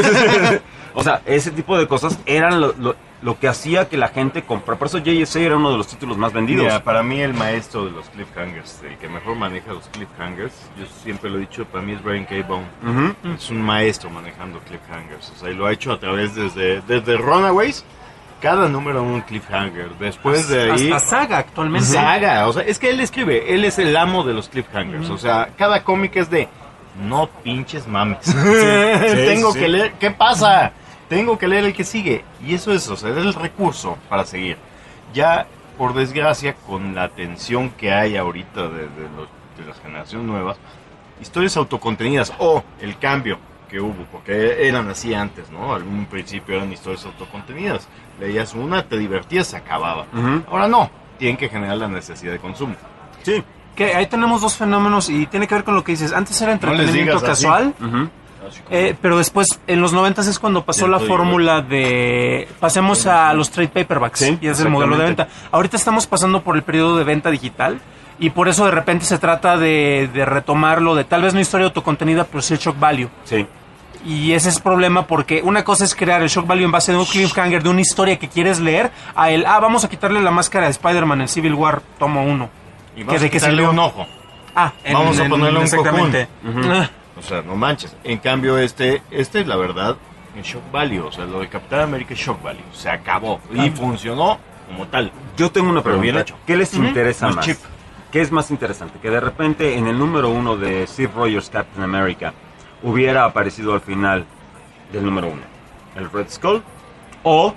O sea, ese tipo de cosas eran lo que hacía que la gente comprara. Por eso JSA era uno de los títulos más vendidos.
Mira, para mí el maestro de los cliffhangers, el que mejor maneja los cliffhangers, yo siempre lo he dicho, para mí es Brian K. Vaughan. Es un maestro manejando cliffhangers. O sea, y lo ha hecho a través desde Runaways, cada número un cliffhanger. Después de ahí...
Hasta Saga actualmente.
Saga, o sea, es que él escribe, él es el amo de los cliffhangers. O sea, cada cómic es de, no pinches mames. Tengo que leer, ¿qué pasa? Tengo que leer el que sigue. Y eso es, o sea, es el recurso para seguir. Ya, por desgracia, con la atención que hay ahorita de las generaciones nuevas, historias autocontenidas o el cambio que hubo, porque eran así antes, ¿no? Al un principio eran historias autocontenidas. Leías una, te divertías, se acababa. Ahora no, tienen que generar la necesidad de consumo.
Sí.
Que ahí tenemos dos fenómenos y tiene que ver con lo que dices. Antes era entretenimiento casual. Pero después, en los 90s es cuando pasó la fórmula de pasemos a los trade paperbacks, y es el modelo de venta. Ahorita estamos pasando por el periodo de venta digital y por eso de repente se trata de retomarlo, de tal vez no historia autocontenida, pero sí el shock value.
Sí.
Y ese es el problema porque una cosa es crear el shock value en base de un cliffhanger de una historia que quieres leer, a el, vamos a quitarle la máscara de Spider-Man en Civil War, tomo 1.
Y vamos a quitarle un ojo. Vamos a ponerle un cojón. O sea, no manches. En cambio, este la verdad, el shock value. O sea, lo de Capitán América es shock value. Se acabó. Y funcionó como tal.
Yo tengo una pregunta.
Bien hecho.
¿Qué les interesa más?
Chip.
¿Qué es más interesante? Que de repente en el número 1 de Steve Rogers Captain America hubiera aparecido al final del número 1 el Red Skull o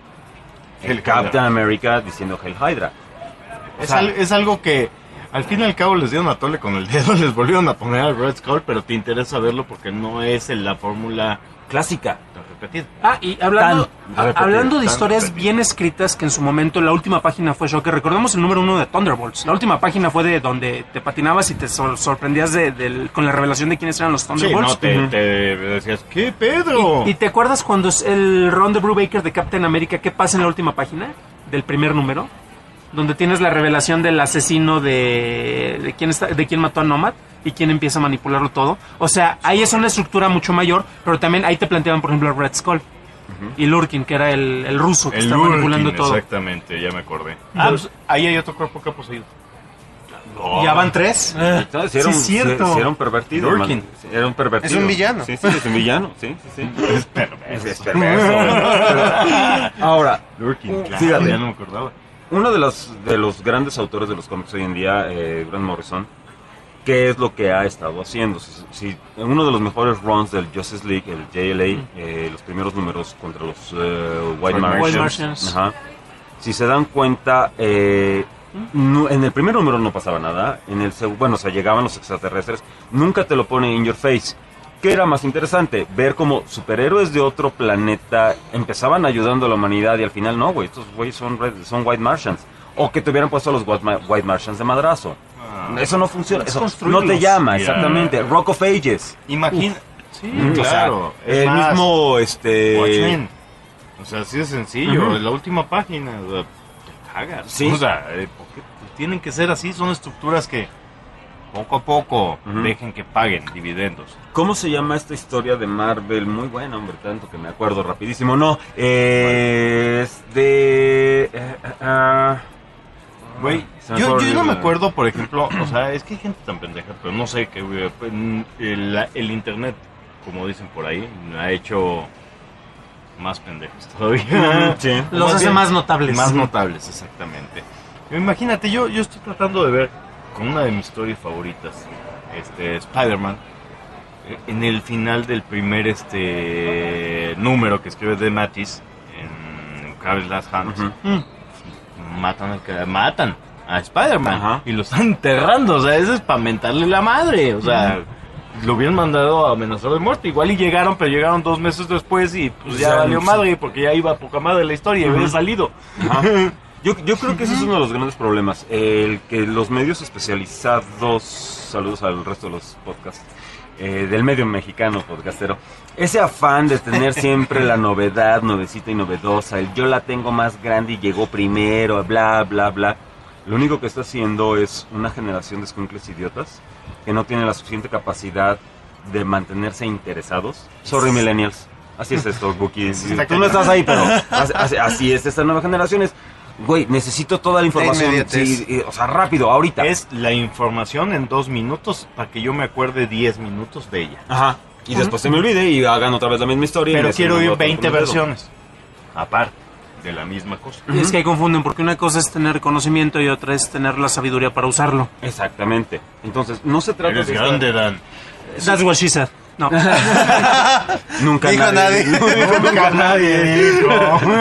el Captain America diciendo Hail Hydra.
Es algo que al fin y al cabo les dieron a tole con el dedo, les volvieron a poner al Red Skull, pero te interesa verlo porque no es la fórmula
clásica.
Repetida.
Y hablando de historias bien escritas, que en su momento la última página fue Shocker. Recordemos el número 1 de Thunderbolts. La última página fue de donde te patinabas y te sorprendías con la revelación de quiénes eran los Thunderbolts.
Sí, no, te decías, ¿qué pedo?
¿Y te acuerdas cuando es el Ron de Brubaker de Captain America? ¿Qué pasa en la última página del primer número? Donde tienes la revelación del asesino de quién mató a Nomad y quién empieza a manipularlo todo. O sea, ahí es una estructura mucho mayor, pero también ahí te planteaban, por ejemplo, el Red Skull y Lurkin, que era el ruso que estaba manipulando todo.
Exactamente, ya me acordé. Pues, ahí hay otro cuerpo que ha poseído.
¿Ya van 3?
Sí, es cierto. Sí, era un pervertido.
Lurkin.
Era un pervertido.
Es un villano.
Sí, es un villano. Sí.
Es perverso.
Es perverso. Ahora,
Lurkin, claro,
fíjate,
ya no me acordaba.
Uno de los grandes autores de los cómics hoy en día, Grant Morrison, ¿qué es lo que ha estado haciendo? Si uno de los mejores runs del Justice League, el JLA, los primeros números contra los White Martians. Si se dan cuenta, en el primer número no pasaba nada. En el segundo, llegaban los extraterrestres. Nunca te lo pone in your face. ¿Qué era más interesante? Ver cómo superhéroes de otro planeta empezaban ayudando a la humanidad y al final no, güey, estos güeyes son White Martians. O que te hubieran puesto a los White Martians de madrazo. Eso no funciona,
Es
eso no
construirlos.
te llama,
Mira.
exactamente. Rock of Ages.
Imagina. Sí,
O sea,
claro. Es
el
más,
mismo,
Watchmen. O sea, así de sencillo.
Ujú.
En la última página, o sea, te cagas.
Sí.
O sea, ¿por qué tienen que ser así? Son estructuras que poco a poco dejen que paguen dividendos.
¿Cómo se llama esta historia de Marvel? Muy buena, hombre, tanto que me acuerdo rapidísimo. No, es de...
Güey,
se me
yo
fue
no me
el-
acuerdo, por ejemplo, o sea, es que hay gente tan pendeja, pero no sé, que güey, pues, el internet, como dicen por ahí, ha hecho más pendejos todavía.
Sí.
Los hace más notables.
Más notables, exactamente. Imagínate, yo estoy tratando de ver con una de mis stories favoritas, Spider-Man, en el final del primer número que escribe de Mattis en Carl's Last Hands. Matan a Spider-Man.
Ajá.
Y lo están enterrando. O sea, eso es para mentarle la madre. O sea, lo hubieran mandado a amenazar de muerte. Igual y llegaron, pero llegaron 2 meses después y pues ya
Ya,
valió
sí.
madre porque ya iba poca madre la historia y había salido.
Ajá. Yo creo que ese es uno de los grandes problemas. El que los medios especializados, saludos al resto de los podcasts, del medio mexicano podcastero, ese afán de tener siempre la novedad, nuevecita y novedosa, el yo la tengo más grande y llegó primero, bla, bla, bla. Lo único que está haciendo es una generación de escuincles idiotas que no tienen la suficiente capacidad de mantenerse interesados. Sorry, millennials. Así es esto, Buki. Tú no estás ahí, pero así es esta nueva generación. Es, güey, necesito toda la información. Sí, o sea, rápido, ahorita.
Es la información en 2 minutos para que yo me acuerde 10 minutos de ella.
Ajá. Y después se me olvide y hagan otra vez la misma historia.
Pero
y
quiero
me
oír
suben
20
con el dedo.
versiones. Aparte de la misma cosa.
Y es que ahí confunden, porque una cosa es tener conocimiento y otra es tener la sabiduría para usarlo.
Exactamente. Entonces, no se trata
Eres
de...
grande, Dan.
That's what she said. No.
Nunca
Dijo nadie.
Nunca nadie dijo.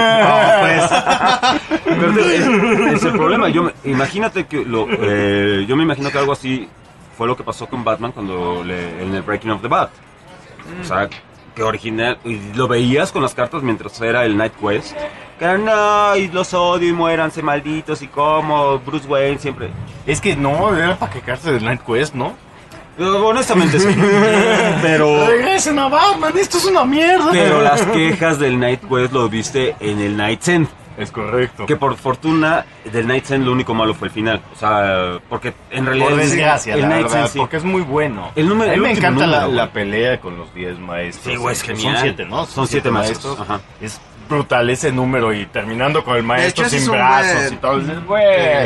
Pero es el problema. Imagínate que yo me imagino que algo así fue lo que pasó con Batman cuando en el Breaking of the Bat. O sea, que original, y lo veías con las cartas mientras era el Night Quest. Que eran, no, y los odio y muéranse malditos y como Bruce Wayne siempre.
Es que no, era para quejarse del Night Quest, ¿no?
Honestamente sí. Pero
Regresen a Batman, esto es una mierda.
Pero las quejas del Night Quest lo viste en el Night's End.
Es correcto.
Que por fortuna del Night's End lo único malo fue el final. O sea, porque en realidad
Por desgracia,
el
la
Night's
verdad,
End sí.
porque es muy bueno.
El
a mí me
último
encanta
número,
la
güey.
pelea con los 10 maestros.
Sí, güey, es genial.
Son 7, ¿no?
Son 7 maestros. Ajá.
Es brutal ese número y terminando con el maestro
De hecho, ese
sin
es un
brazos
buen-
y todo. Dices, güey,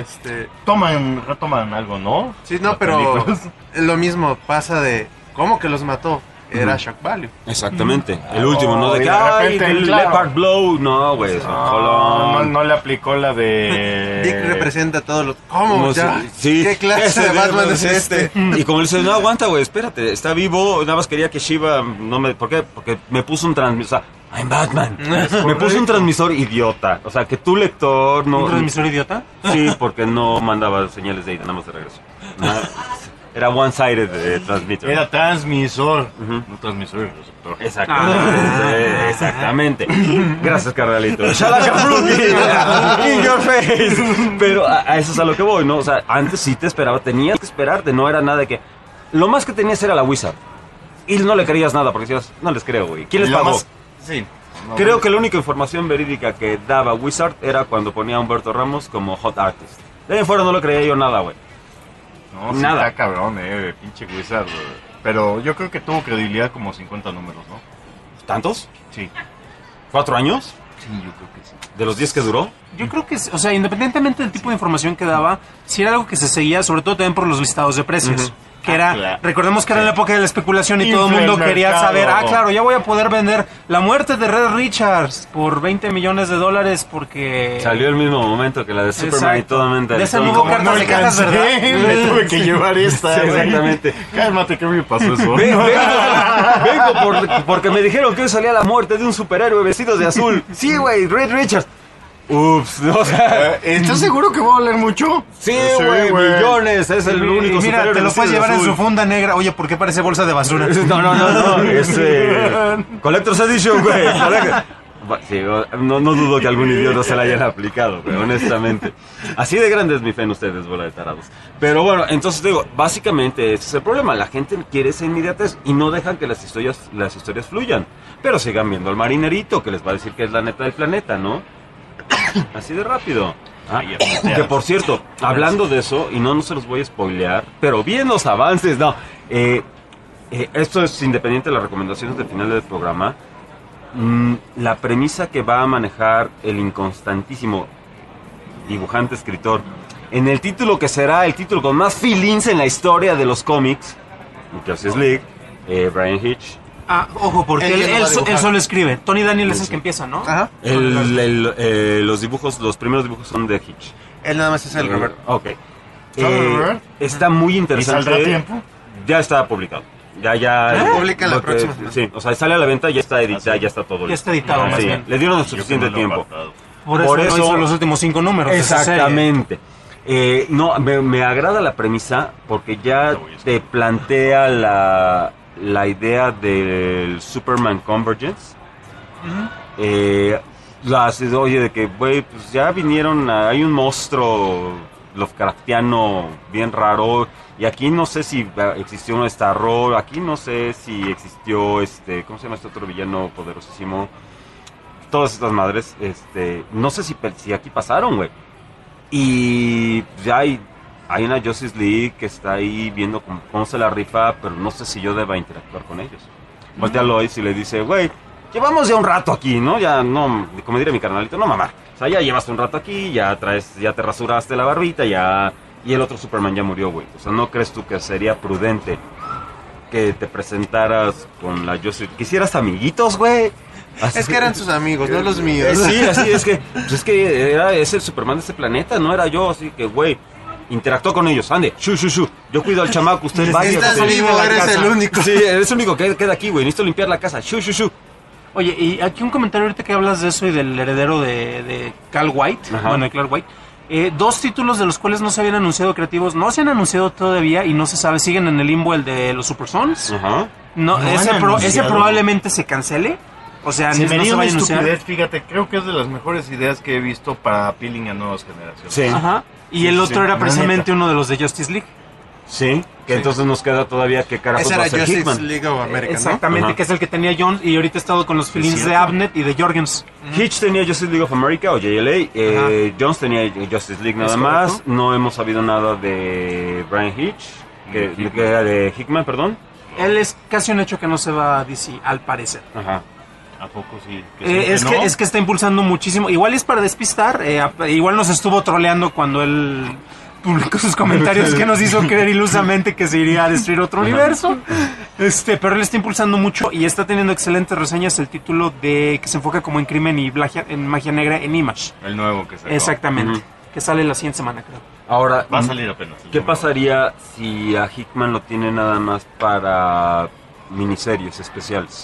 retoman algo, ¿no?
Sí, no,
Las
pero
películas.
lo mismo pasa de ¿cómo que los mató? Era Shock Value.
Exactamente. El último, ¿no? De
y
que,
de
ay,
repente,
el
claro.
Leopard Blow. No, güey.
No le aplicó la de...
Dick representa a todos los... ¿Cómo?
No,
Ya.
sí.
¿Qué clase
Ese
de Batman es este?
Y como él dice, no, aguanta, güey, espérate, está vivo, nada más quería que Shiva no me... ¿Por qué? Porque me puso un transmisor, o sea, I'm Batman. Me puso un transmisor idiota, o sea, que tu lector no...
¿Un transmisor idiota?
Sí, porque no mandaba señales de ida, nada más de regreso. Era one-sided transmitter.
Era transmisor, no transmisor y receptor.
Exactamente, exactamente. Gracias, carnalito. Shalaka Fruity, in your face. Pero a eso es a lo que voy, ¿no? O sea, antes sí te esperaba, tenías que esperarte, no era nada de que... Lo más que tenías era la Wizard. Y no le creías nada, porque decías, no les creo, güey. ¿Quién les
Lo
pagó?
más- Sí. No,
Creo que la única información verídica que daba Wizard era cuando ponía a Humberto Ramos como hot artist. De ahí en fuera no le creía yo nada, güey.
No, sí
Nada.
está cabrón, pinche Wizard. Pero yo creo que tuvo credibilidad como 50 números, ¿no?
¿Tantos?
Sí.
¿4 años?
Sí, yo creo que sí.
¿De los 10 que duró?
Yo creo que, o sea, independientemente del tipo de información que daba, si era algo que se seguía, sobre todo también por los listados de precios. Que era,
claro.
recordemos que era en la época de la especulación y todo el
Infla el
mundo quería
mercado.
saber, claro, ya voy a poder vender la muerte de Red Richards por $20 millones porque...
Salió el mismo momento que la de Superman y
Exacto.
todo mente.
De esa no hubo cartas de cajas, ¿verdad?
Me tuve que llevar esta.
Sí,
güey.
exactamente.
Cálmate, que me pasó eso.
Vengo porque me dijeron que hoy salía la muerte de un superhéroe vestido de azul. Sí, güey, Red Richards. Ups, o sea,
¿Estás seguro que va a valer mucho?
sí, güey, millones, es el único
Y mira,
superhéroe
te lo
vestido
puedes
de
llevar en
azul.
su funda negra. Oye, ¿por qué parece bolsa de basura?
No, es Collector's Edition, güey. Sí, no dudo que algún idiota se la hayan aplicado, pero honestamente. Así de grande es mi fe en ustedes, bola de tarados. Pero bueno, entonces digo, básicamente ese es el problema. La gente quiere esa inmediatez y no dejan que las historias fluyan. Pero sigan viendo al marinerito que les va a decir que es la neta del planeta, ¿no? Así de rápido. Que por cierto, hablando de eso, y no se los voy a spoilear, pero bien los avances, no. Esto es independiente de las recomendaciones del final del programa. La premisa que va a manejar el inconstantísimo dibujante, escritor, en el título que será el título con más feelings en la historia de los cómics, Justice League, Brian Hitch.
Ojo, porque él solo escribe. Tony Daniel es el que empieza, ¿no?
Ajá.
Los primeros dibujos son de Hitch.
Él nada más es el Robert.
Ok. Está muy interesante.
¿Y saldrá a tiempo?
Ya está publicado. Ya
publica la próxima.
Sí, o sea, sale a la venta, ya está editado, ya está todo.
Ya está editado, más bien.
Le dieron el suficiente tiempo.
Por eso hizo los últimos 5 números.
Exactamente. Me agrada la premisa porque ya te plantea la idea del Superman Convergence. Oye, de que, güey, pues ya vinieron, hay un monstruo Lovecraftiano bien raro, y aquí no sé si existió un Starro, aquí no sé si existió ¿cómo se llama este otro villano poderosísimo? Todas estas madres, no sé si aquí pasaron, güey. Y ya hay una Justice League que está ahí viendo cómo se la rifa, pero no sé si yo deba interactuar con ellos. Voltea a Lois y le dice, güey, llevamos ya un rato aquí, ¿no? Ya no, como diría mi carnalito, no mamá. O sea, ya llevaste un rato aquí, ya te rasuraste la barbita, ya... Y el otro Superman ya murió, güey. O sea, ¿no crees tú que sería prudente que te presentaras con la Justice? ¿Que hicieras amiguitos, güey?
Es que eran sus amigos, no los míos.
Sí, así es que... Pues es que es el Superman de este planeta, no era yo, así que, güey... Interactúa con ellos, ande, shu. Yo cuido al chamaco, usted vaya.
Estás vivo, eres el único.
Sí, eres el único que queda aquí, güey. Necesito limpiar la casa, shu.
Oye, y aquí un comentario ahorita que hablas de eso y del heredero de Cal White, de Clark White. 2 títulos de los cuales no se habían anunciado creativos, no se han anunciado todavía y no se sabe, siguen en el limbo el de los Super Sons. No, ese probablemente se cancele. O sea,
se me
no
dio
se va a
una
anunciar.
estupidez, fíjate, creo que es de las mejores ideas que he visto para appealing a nuevas generaciones.
Sí.
Ajá. Y el otro era precisamente uno de los de Justice League.
Sí, que entonces nos queda todavía que carajos
ese
va a
era
ser
Justice
Hickman.
League of America,
Exactamente,
¿no?
que es el que tenía Jones y ahorita he estado con los feelings de Abnett y de Jorgens.
Hitch tenía Justice League of America o JLA, Jones tenía Justice League nada más, no hemos sabido nada de Brian Hitch, que era de Hickman, perdón.
Él es casi un hecho que no se va a DC, al parecer.
Ajá.
¿A poco sí?
Es que está impulsando muchísimo. Igual es para despistar. Igual nos estuvo troleando cuando él publicó sus comentarios que nos hizo creer ilusamente que se iría a destruir otro universo. Pero él está impulsando mucho y está teniendo excelentes reseñas. El título de que se enfoca como en crimen y en magia negra en Image.
El nuevo que salió.
Exactamente. Que sale la siguiente semana, creo.
Ahora,
va a salir apenas.
¿Qué pasaría si a Hickman lo tiene nada más para miniseries especiales?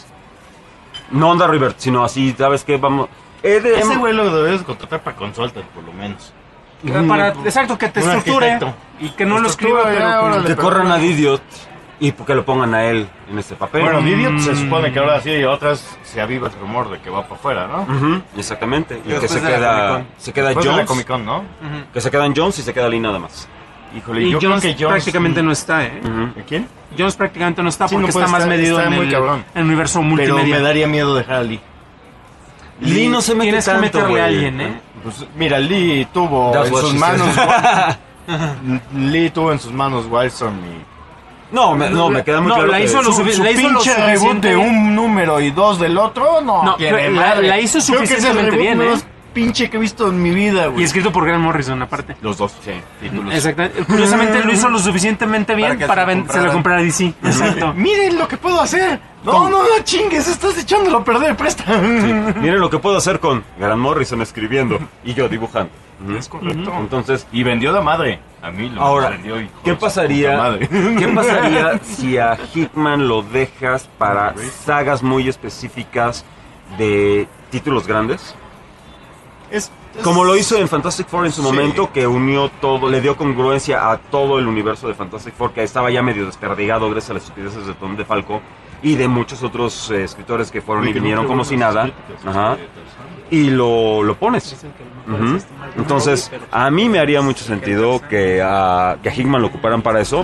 No Onda River, sino así, ¿sabes qué? Vamos...
Ese güey lo debes contratar para consultas, por lo menos.
Exacto, que te estructure y que no lo escriba, pero
que corran a Didiot y que lo pongan a él en este papel.
Bueno, Didiot se supone que ahora sí y otras se aviva el rumor de que va para afuera, ¿no?
Exactamente. Y que se queda
Jones.
Jones.
Comic Con, ¿no?
Que se quedan Jones y se queda Lee nada más.
Híjole,
y
yo
Jones,
creo que Jones
prácticamente no está, ¿eh?
¿Quién?
Jones prácticamente no está
Sí,
porque
no puede
está más
estar,
medido
está
en
muy cabrón.
el universo multimedia.
Pero me daría miedo dejar a Lee.
Lee no se mete
Tienes
tanto,
que meterle
güey.
a alguien, ¿eh?
Pues mira, Lee tuvo
That's
en
what
sus
she
manos
said.
Lee tuvo en sus manos Wildstorm y
No, me queda muy claro
la
que
hizo lo
su pinche reboot de un número y 2 del otro, no tiene madre.
la hizo
Creo que es el
suficientemente
reboot
bien,
más pinche que he visto en mi vida, güey.
Y escrito por Grant Morrison, aparte.
Los dos, sí, títulos.
Exactamente. Curiosamente lo hizo lo suficientemente bien para se lo comprara a DC. Exacto.
Miren lo que puedo hacer. No chingues, estás echándolo a perder, presta.
Sí. Miren lo que puedo hacer con Grant Morrison escribiendo y yo dibujando.
Es correcto.
Entonces,
y vendió de madre. A mí lo
ahora,
vendió. Hijo
¿qué
de su
pasaría?
puta madre.
¿Qué pasaría si a Hickman lo dejas para sagas muy específicas de títulos grandes? Como lo hizo en Fantastic Four en su momento, que unió todo, le dio congruencia a todo el universo de Fantastic Four, que estaba ya medio desperdigado gracias a las estupideces de Tom DeFalco. y de muchos otros escritores que fueron y vinieron como si nada. Ajá. Y lo pones. Uh-huh. Entonces, a mí me haría mucho sentido que a Hickman lo ocuparan para eso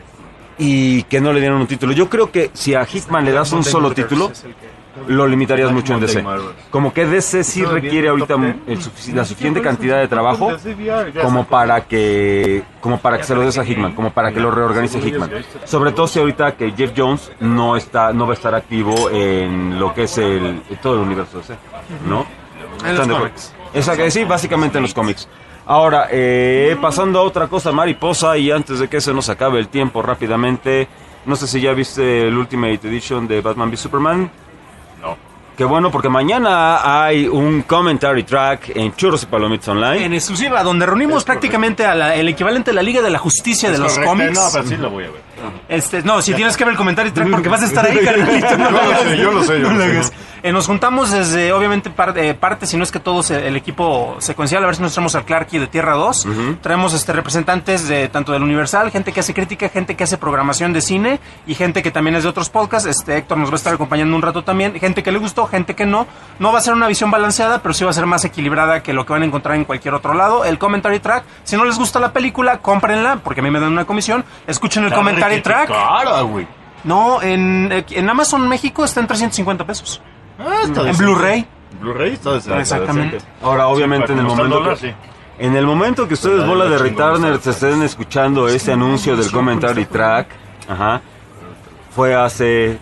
y que no le dieran un título. Yo creo que si a Hickman le das un solo título, lo limitarías mucho en DC. Como que DC sí requiere ahorita la suficiente cantidad de trabajo como para que se lo des a Hickman, como para que lo reorganice Hickman. Sobre todo si ahorita que Jeff Jones no va a estar activo en lo que es todo el universo DC, ¿no?
En los cómics.
Exacto, sí, básicamente en los cómics. Ahora, pasando a otra cosa mariposa, y antes de que se nos acabe el tiempo rápidamente, no sé si ya viste el Ultimate Edition de Batman v Superman.
No.
Qué bueno, porque mañana hay un commentary track en Churros y Palomitas Online.
En exclusiva, donde reunimos prácticamente el equivalente de la Liga de la Justicia de los cómics.
No, pero sí lo voy a ver.
No, si tienes que ver el commentary track porque vas a estar ahí, carnalito.
Yo lo sé.
Nos juntamos desde, obviamente, parte, si no es que todos el equipo secuencial, a ver si nos traemos al Clarky de Tierra 2. Uh-huh. Traemos representantes de tanto del Universal, gente que hace crítica, gente que hace programación de cine y gente que también es de otros podcasts. Héctor nos va a estar acompañando un rato también. Gente que le gustó, gente que no. No va a ser una visión balanceada, pero sí va a ser más equilibrada que lo que van a encontrar en cualquier otro lado. El commentary track, si no les gusta la película, cómprenla, porque a mí me dan una comisión. Escuchen el commentary track.
Cara, güey.
No, en Amazon México está en 350 pesos. En Blu-ray.
Blu-ray está decente.
Exactamente.
Ahora, obviamente,
sí,
en el momento que ustedes, bola de returners, estén escuchando ese anuncio del commentary track, fue hace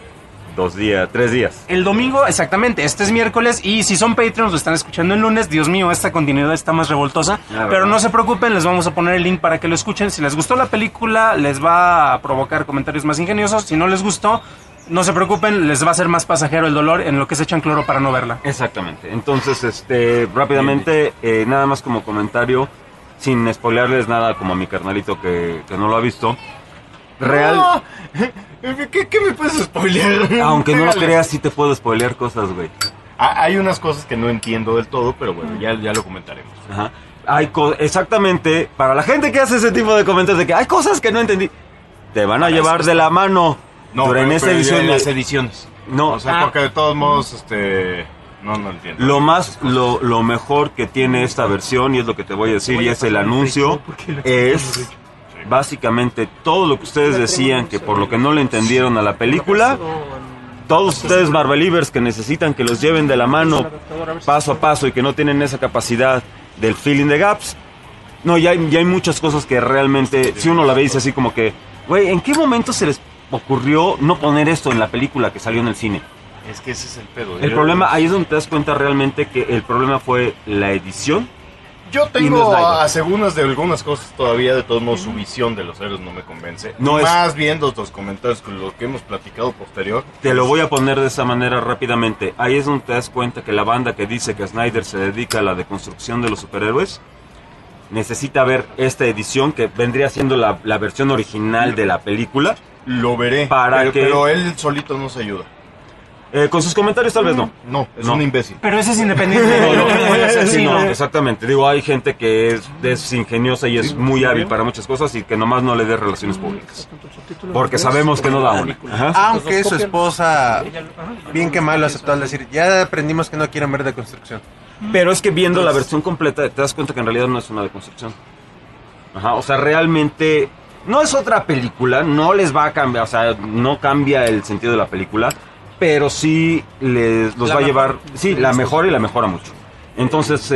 3 días.
El domingo, exactamente, este es miércoles, y si son Patreons lo están escuchando el lunes. Dios mío, esta continuidad está más revoltosa, pero no se preocupen, les vamos a poner el link para que lo escuchen. Si les gustó la película, les va a provocar comentarios más ingeniosos. Si no les gustó, no se preocupen, les va a ser más pasajero el dolor en lo que se echan cloro para no verla.
Exactamente. Entonces, rápidamente, nada más como comentario, sin spoilearles nada, como a mi carnalito que no lo ha visto. Real.
No. ¿Qué me puedes spoilear?
Aunque no lo creas, sí te puedo spoilear cosas, güey.
Hay unas cosas que no entiendo del todo, pero bueno, ya lo comentaremos.
Ajá. Exactamente, para la gente que hace ese tipo de comentarios de que hay cosas que no entendí, te van a llevar de la mano.
No,
pero en esta edición
las ediciones.
No,
o sea, porque de todos modos, no entiendo.
Lo mejor que tiene esta versión, y es lo que te voy a decir, y es el anuncio, es básicamente todo lo que ustedes decían que por lo que no le entendieron a la película. Todos ustedes Marvelivers que necesitan que los lleven de la mano paso a paso y que no tienen esa capacidad del filling the gaps. No, ya hay muchas cosas que realmente, si uno la ve, dice así como que, güey, ¿en qué momento se les ocurrió no poner esto en la película que salió en el cine?
Es que ese es el pedo.
El problema, ahí es donde te das cuenta realmente que el problema fue la edición.
Yo tengo aseguras de algunas cosas todavía, de todos modos su visión de los héroes no me convence. Más viendo los comentarios con lo que hemos platicado posterior.
Te lo voy a poner de esa manera rápidamente. Ahí es donde te das cuenta que la banda que dice que Snyder se dedica a la deconstrucción de los superhéroes necesita ver esta edición que vendría siendo la versión original de la película.
Lo veré, pero él solito no se ayuda.
Con sus comentarios tal vez no.
No, es un imbécil.
Pero ese es independiente de lo que puede hacer.
Sí, no, exactamente. Digo, hay gente que es ingeniosa y es muy hábil para muchas cosas y que nomás no le dé relaciones públicas. Porque sabemos que no da una.
Aunque su esposa, bien que mal, lo aceptó al decir, ya aprendimos que no quieren ver deconstrucción.
Pero es que viendo la versión completa te das cuenta que en realidad no es una deconstrucción. O sea, realmente no es otra película, no les va a cambiar, o sea, no cambia el sentido de la película, pero sí los va a llevar, sí, la mejora y la mejora mucho. Entonces,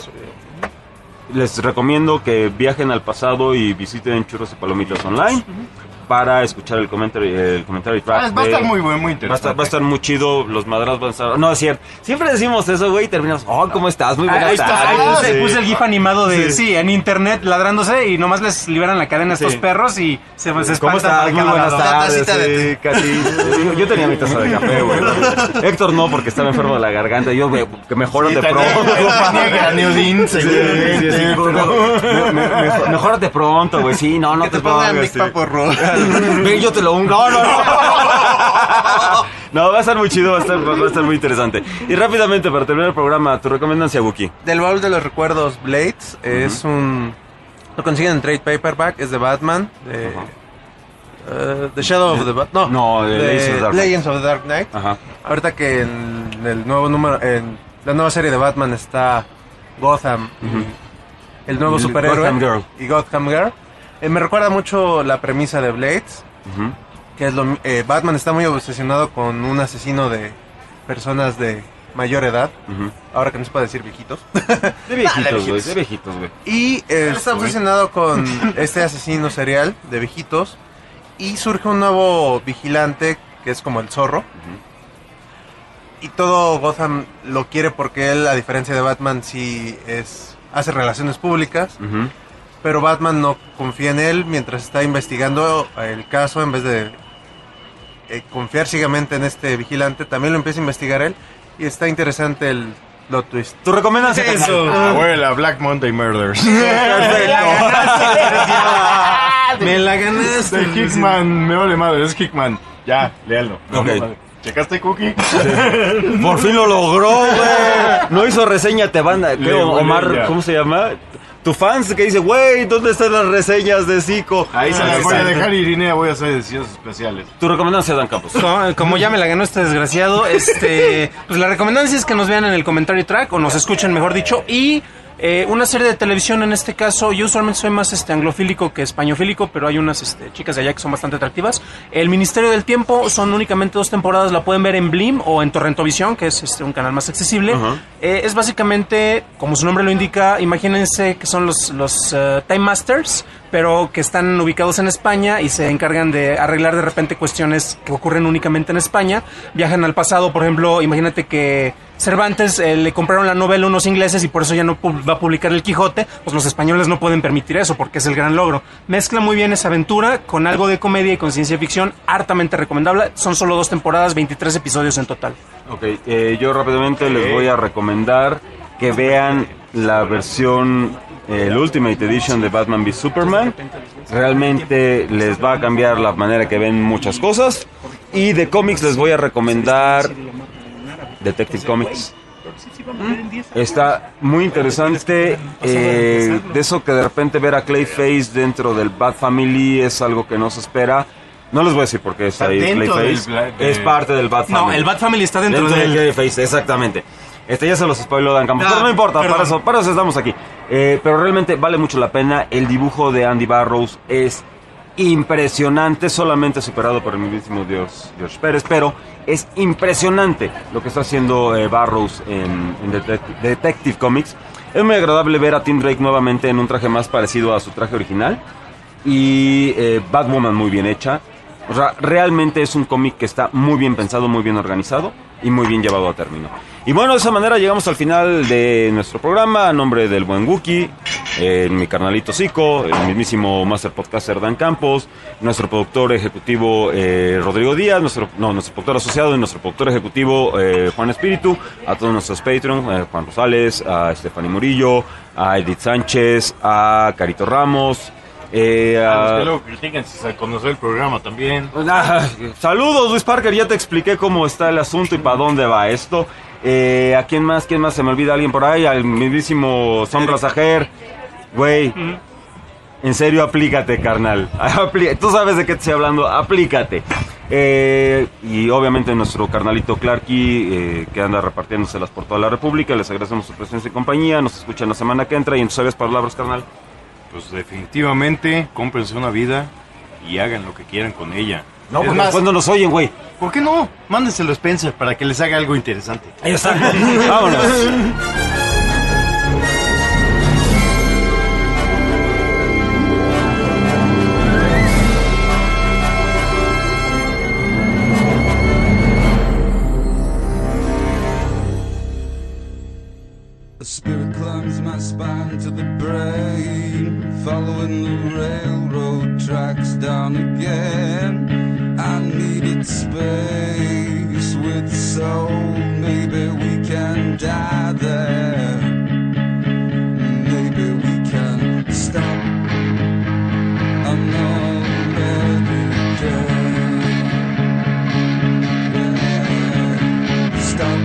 les recomiendo que viajen al pasado y visiten Churros y Palomitas Online para escuchar el commentary track.
Va a estar muy bueno, muy interesante.
Va a estar muy chido, los madras van a estar... No, es cierto. Siempre decimos eso, güey, y terminamos, ¿cómo estás? Muy buenas tardes.
Puse el gif animado de, en internet, ladrándose, y nomás les liberan la cadena a estos perros y se espantan.
¿Cómo estás? Muy buenas tardes. Casi. Yo tenía mi taza de café, güey. Héctor no, porque estaba enfermo de la garganta. Yo, güey, que mejórate pronto. Mejórate pronto, güey. Sí, no te pongas. Ven, yo te lo ungo. No, va a estar muy chido, va a estar muy interesante. Y rápidamente, para terminar el programa, tu recomendancia, Wookie.
Del baúl de los recuerdos, Blades, es lo consiguen en trade paperback, es de Batman, The Shadow of the Batman.
No,
Legends of the Dark Knight.
Ajá.
Ahorita que en el nuevo número, en la nueva serie de Batman está Gotham, el nuevo superhéroe
Gotham Girl.
y Gotham Girl, me recuerda mucho la premisa de Blades, que es Batman está muy obsesionado con un asesino de personas de mayor edad, ahora que no se puede decir viejitos.
De viejitos, güey.
Y está obsesionado con este asesino serial de viejitos. Y surge un nuevo vigilante que es como el Zorro. Y todo Gotham lo quiere porque él, a diferencia de Batman, sí hace relaciones públicas. Pero Batman no confía en él mientras está investigando el caso. En vez de confiar ciegamente en este vigilante, también lo empieza a investigar él. Y está interesante el plot twist.
¿Tú recomiendas
eso? Abuela, Black Monday Murders.
Me la ganaste.
De Hickman, me vale madre, es Hickman. Ya, léalo.
Ok.
¿Checaste, Cookie?
Por fin lo logró, güey. No hizo reseña, te van a... Omar,
ya.
¿cómo se llama? Tu fans que dice, güey, ¿dónde están las reseñas de Zico?
Ahí se las voy a dejar, Irinea, voy a hacer ediciones especiales.
Tu recomendancia, Dan Campos.
Como ya me la ganó este desgraciado, pues la recomendancia es que nos vean en el comentario track, o nos escuchen, mejor dicho, y una serie de televisión en este caso. Yo usualmente soy más anglofílico que españofílico, pero hay unas chicas de allá que son bastante atractivas. El Ministerio del Tiempo son únicamente 2 temporadas, la pueden ver en Blim o en Torrentovisión, que es un canal más accesible. Es básicamente, como su nombre lo indica, imagínense que son los Time Masters, pero que están ubicados en España y se encargan de arreglar de repente cuestiones que ocurren únicamente en España. Viajan al pasado, por ejemplo, imagínate que Cervantes le compraron la novela a unos ingleses y por eso ya no va a publicar el Quijote. Pues los españoles no pueden permitir eso porque es el gran logro. Mezcla muy bien esa aventura con algo de comedia y con ciencia ficción, hartamente recomendable. Son solo 2 temporadas, 23 episodios en total.
Ok, yo rápidamente les voy a recomendar que vean la versión, el Ultimate Edition de Batman v Superman. Realmente les va a cambiar la manera que ven muchas cosas. Y de cómics les voy a recomendar Detective Comics. Está muy interesante. De eso que de repente ver a Clayface dentro del Bat Family es algo que no se espera. No les voy a decir por qué está ahí Clayface. Es parte del Bat Family.
No, el Bat Family está dentro
de
del
Clayface, exactamente. Ya se los spoiló Dan Campos, pero no importa, para eso estamos aquí. Pero realmente vale mucho la pena. El dibujo de Andy Barrows es impresionante, solamente superado por el mismísimo George Pérez, pero es impresionante lo que está haciendo Barrows en Detective Comics. Es muy agradable ver a Tim Drake nuevamente en un traje más parecido a su traje original y Batwoman muy bien hecha. O sea, realmente es un cómic que está muy bien pensado, muy bien organizado y muy bien llevado a término. Y bueno, de esa manera llegamos al final de nuestro programa. A nombre del buen Wookie, mi carnalito Zico, el mismísimo Master Podcaster Dan Campos, nuestro productor ejecutivo Rodrigo Díaz, nuestro productor asociado y nuestro productor ejecutivo Juan Espíritu, a todos nuestros Patreon, Juan Rosales, a Stephanie Murillo, a Edith Sánchez, a Carito Ramos.
Que luego critiquen si se conoció el programa también.
Saludos, Luis Parker, ya te expliqué cómo está el asunto y para dónde va esto. ¿A quién más? Se me olvida alguien por ahí. Al mismísimo Sombra Sajer. Güey, en serio, aplícate, carnal. Tú sabes de qué te estoy hablando, aplícate. Y obviamente nuestro carnalito Clarky, que anda repartiéndoselas por toda la República. Les agradecemos su presencia y compañía. Nos escuchan la semana que entra. Y en tus sabias palabras, carnal.
Pues definitivamente, cómprense una vida y hagan lo que quieran con ella.
No, pues después no nos oyen, güey.
¿Por qué no? Mándenselo a Spencer para que les haga algo interesante.
Ahí está. Vámonos.
A spirit climbs my spine to the brain, following the railroad tracks down again. I needed space with soul, maybe we can die there. Maybe we can stop. I'm already dead. Yeah. Stop.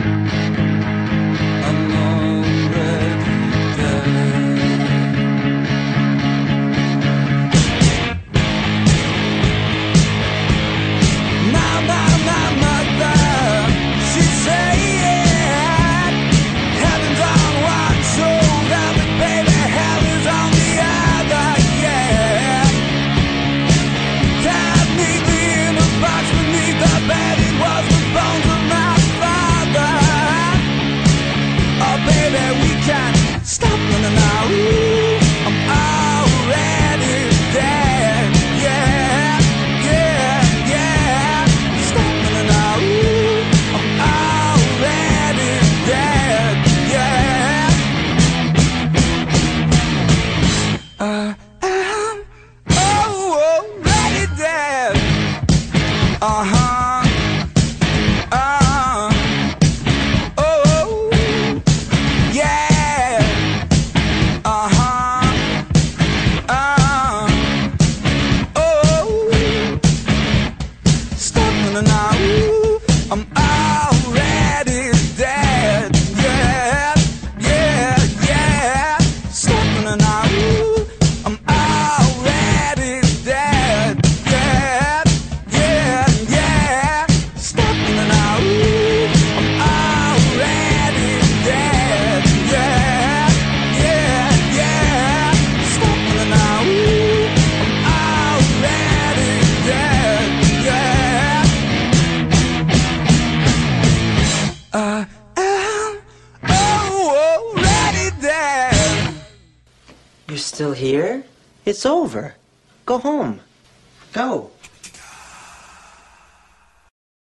still here? It's over. Go home. Go.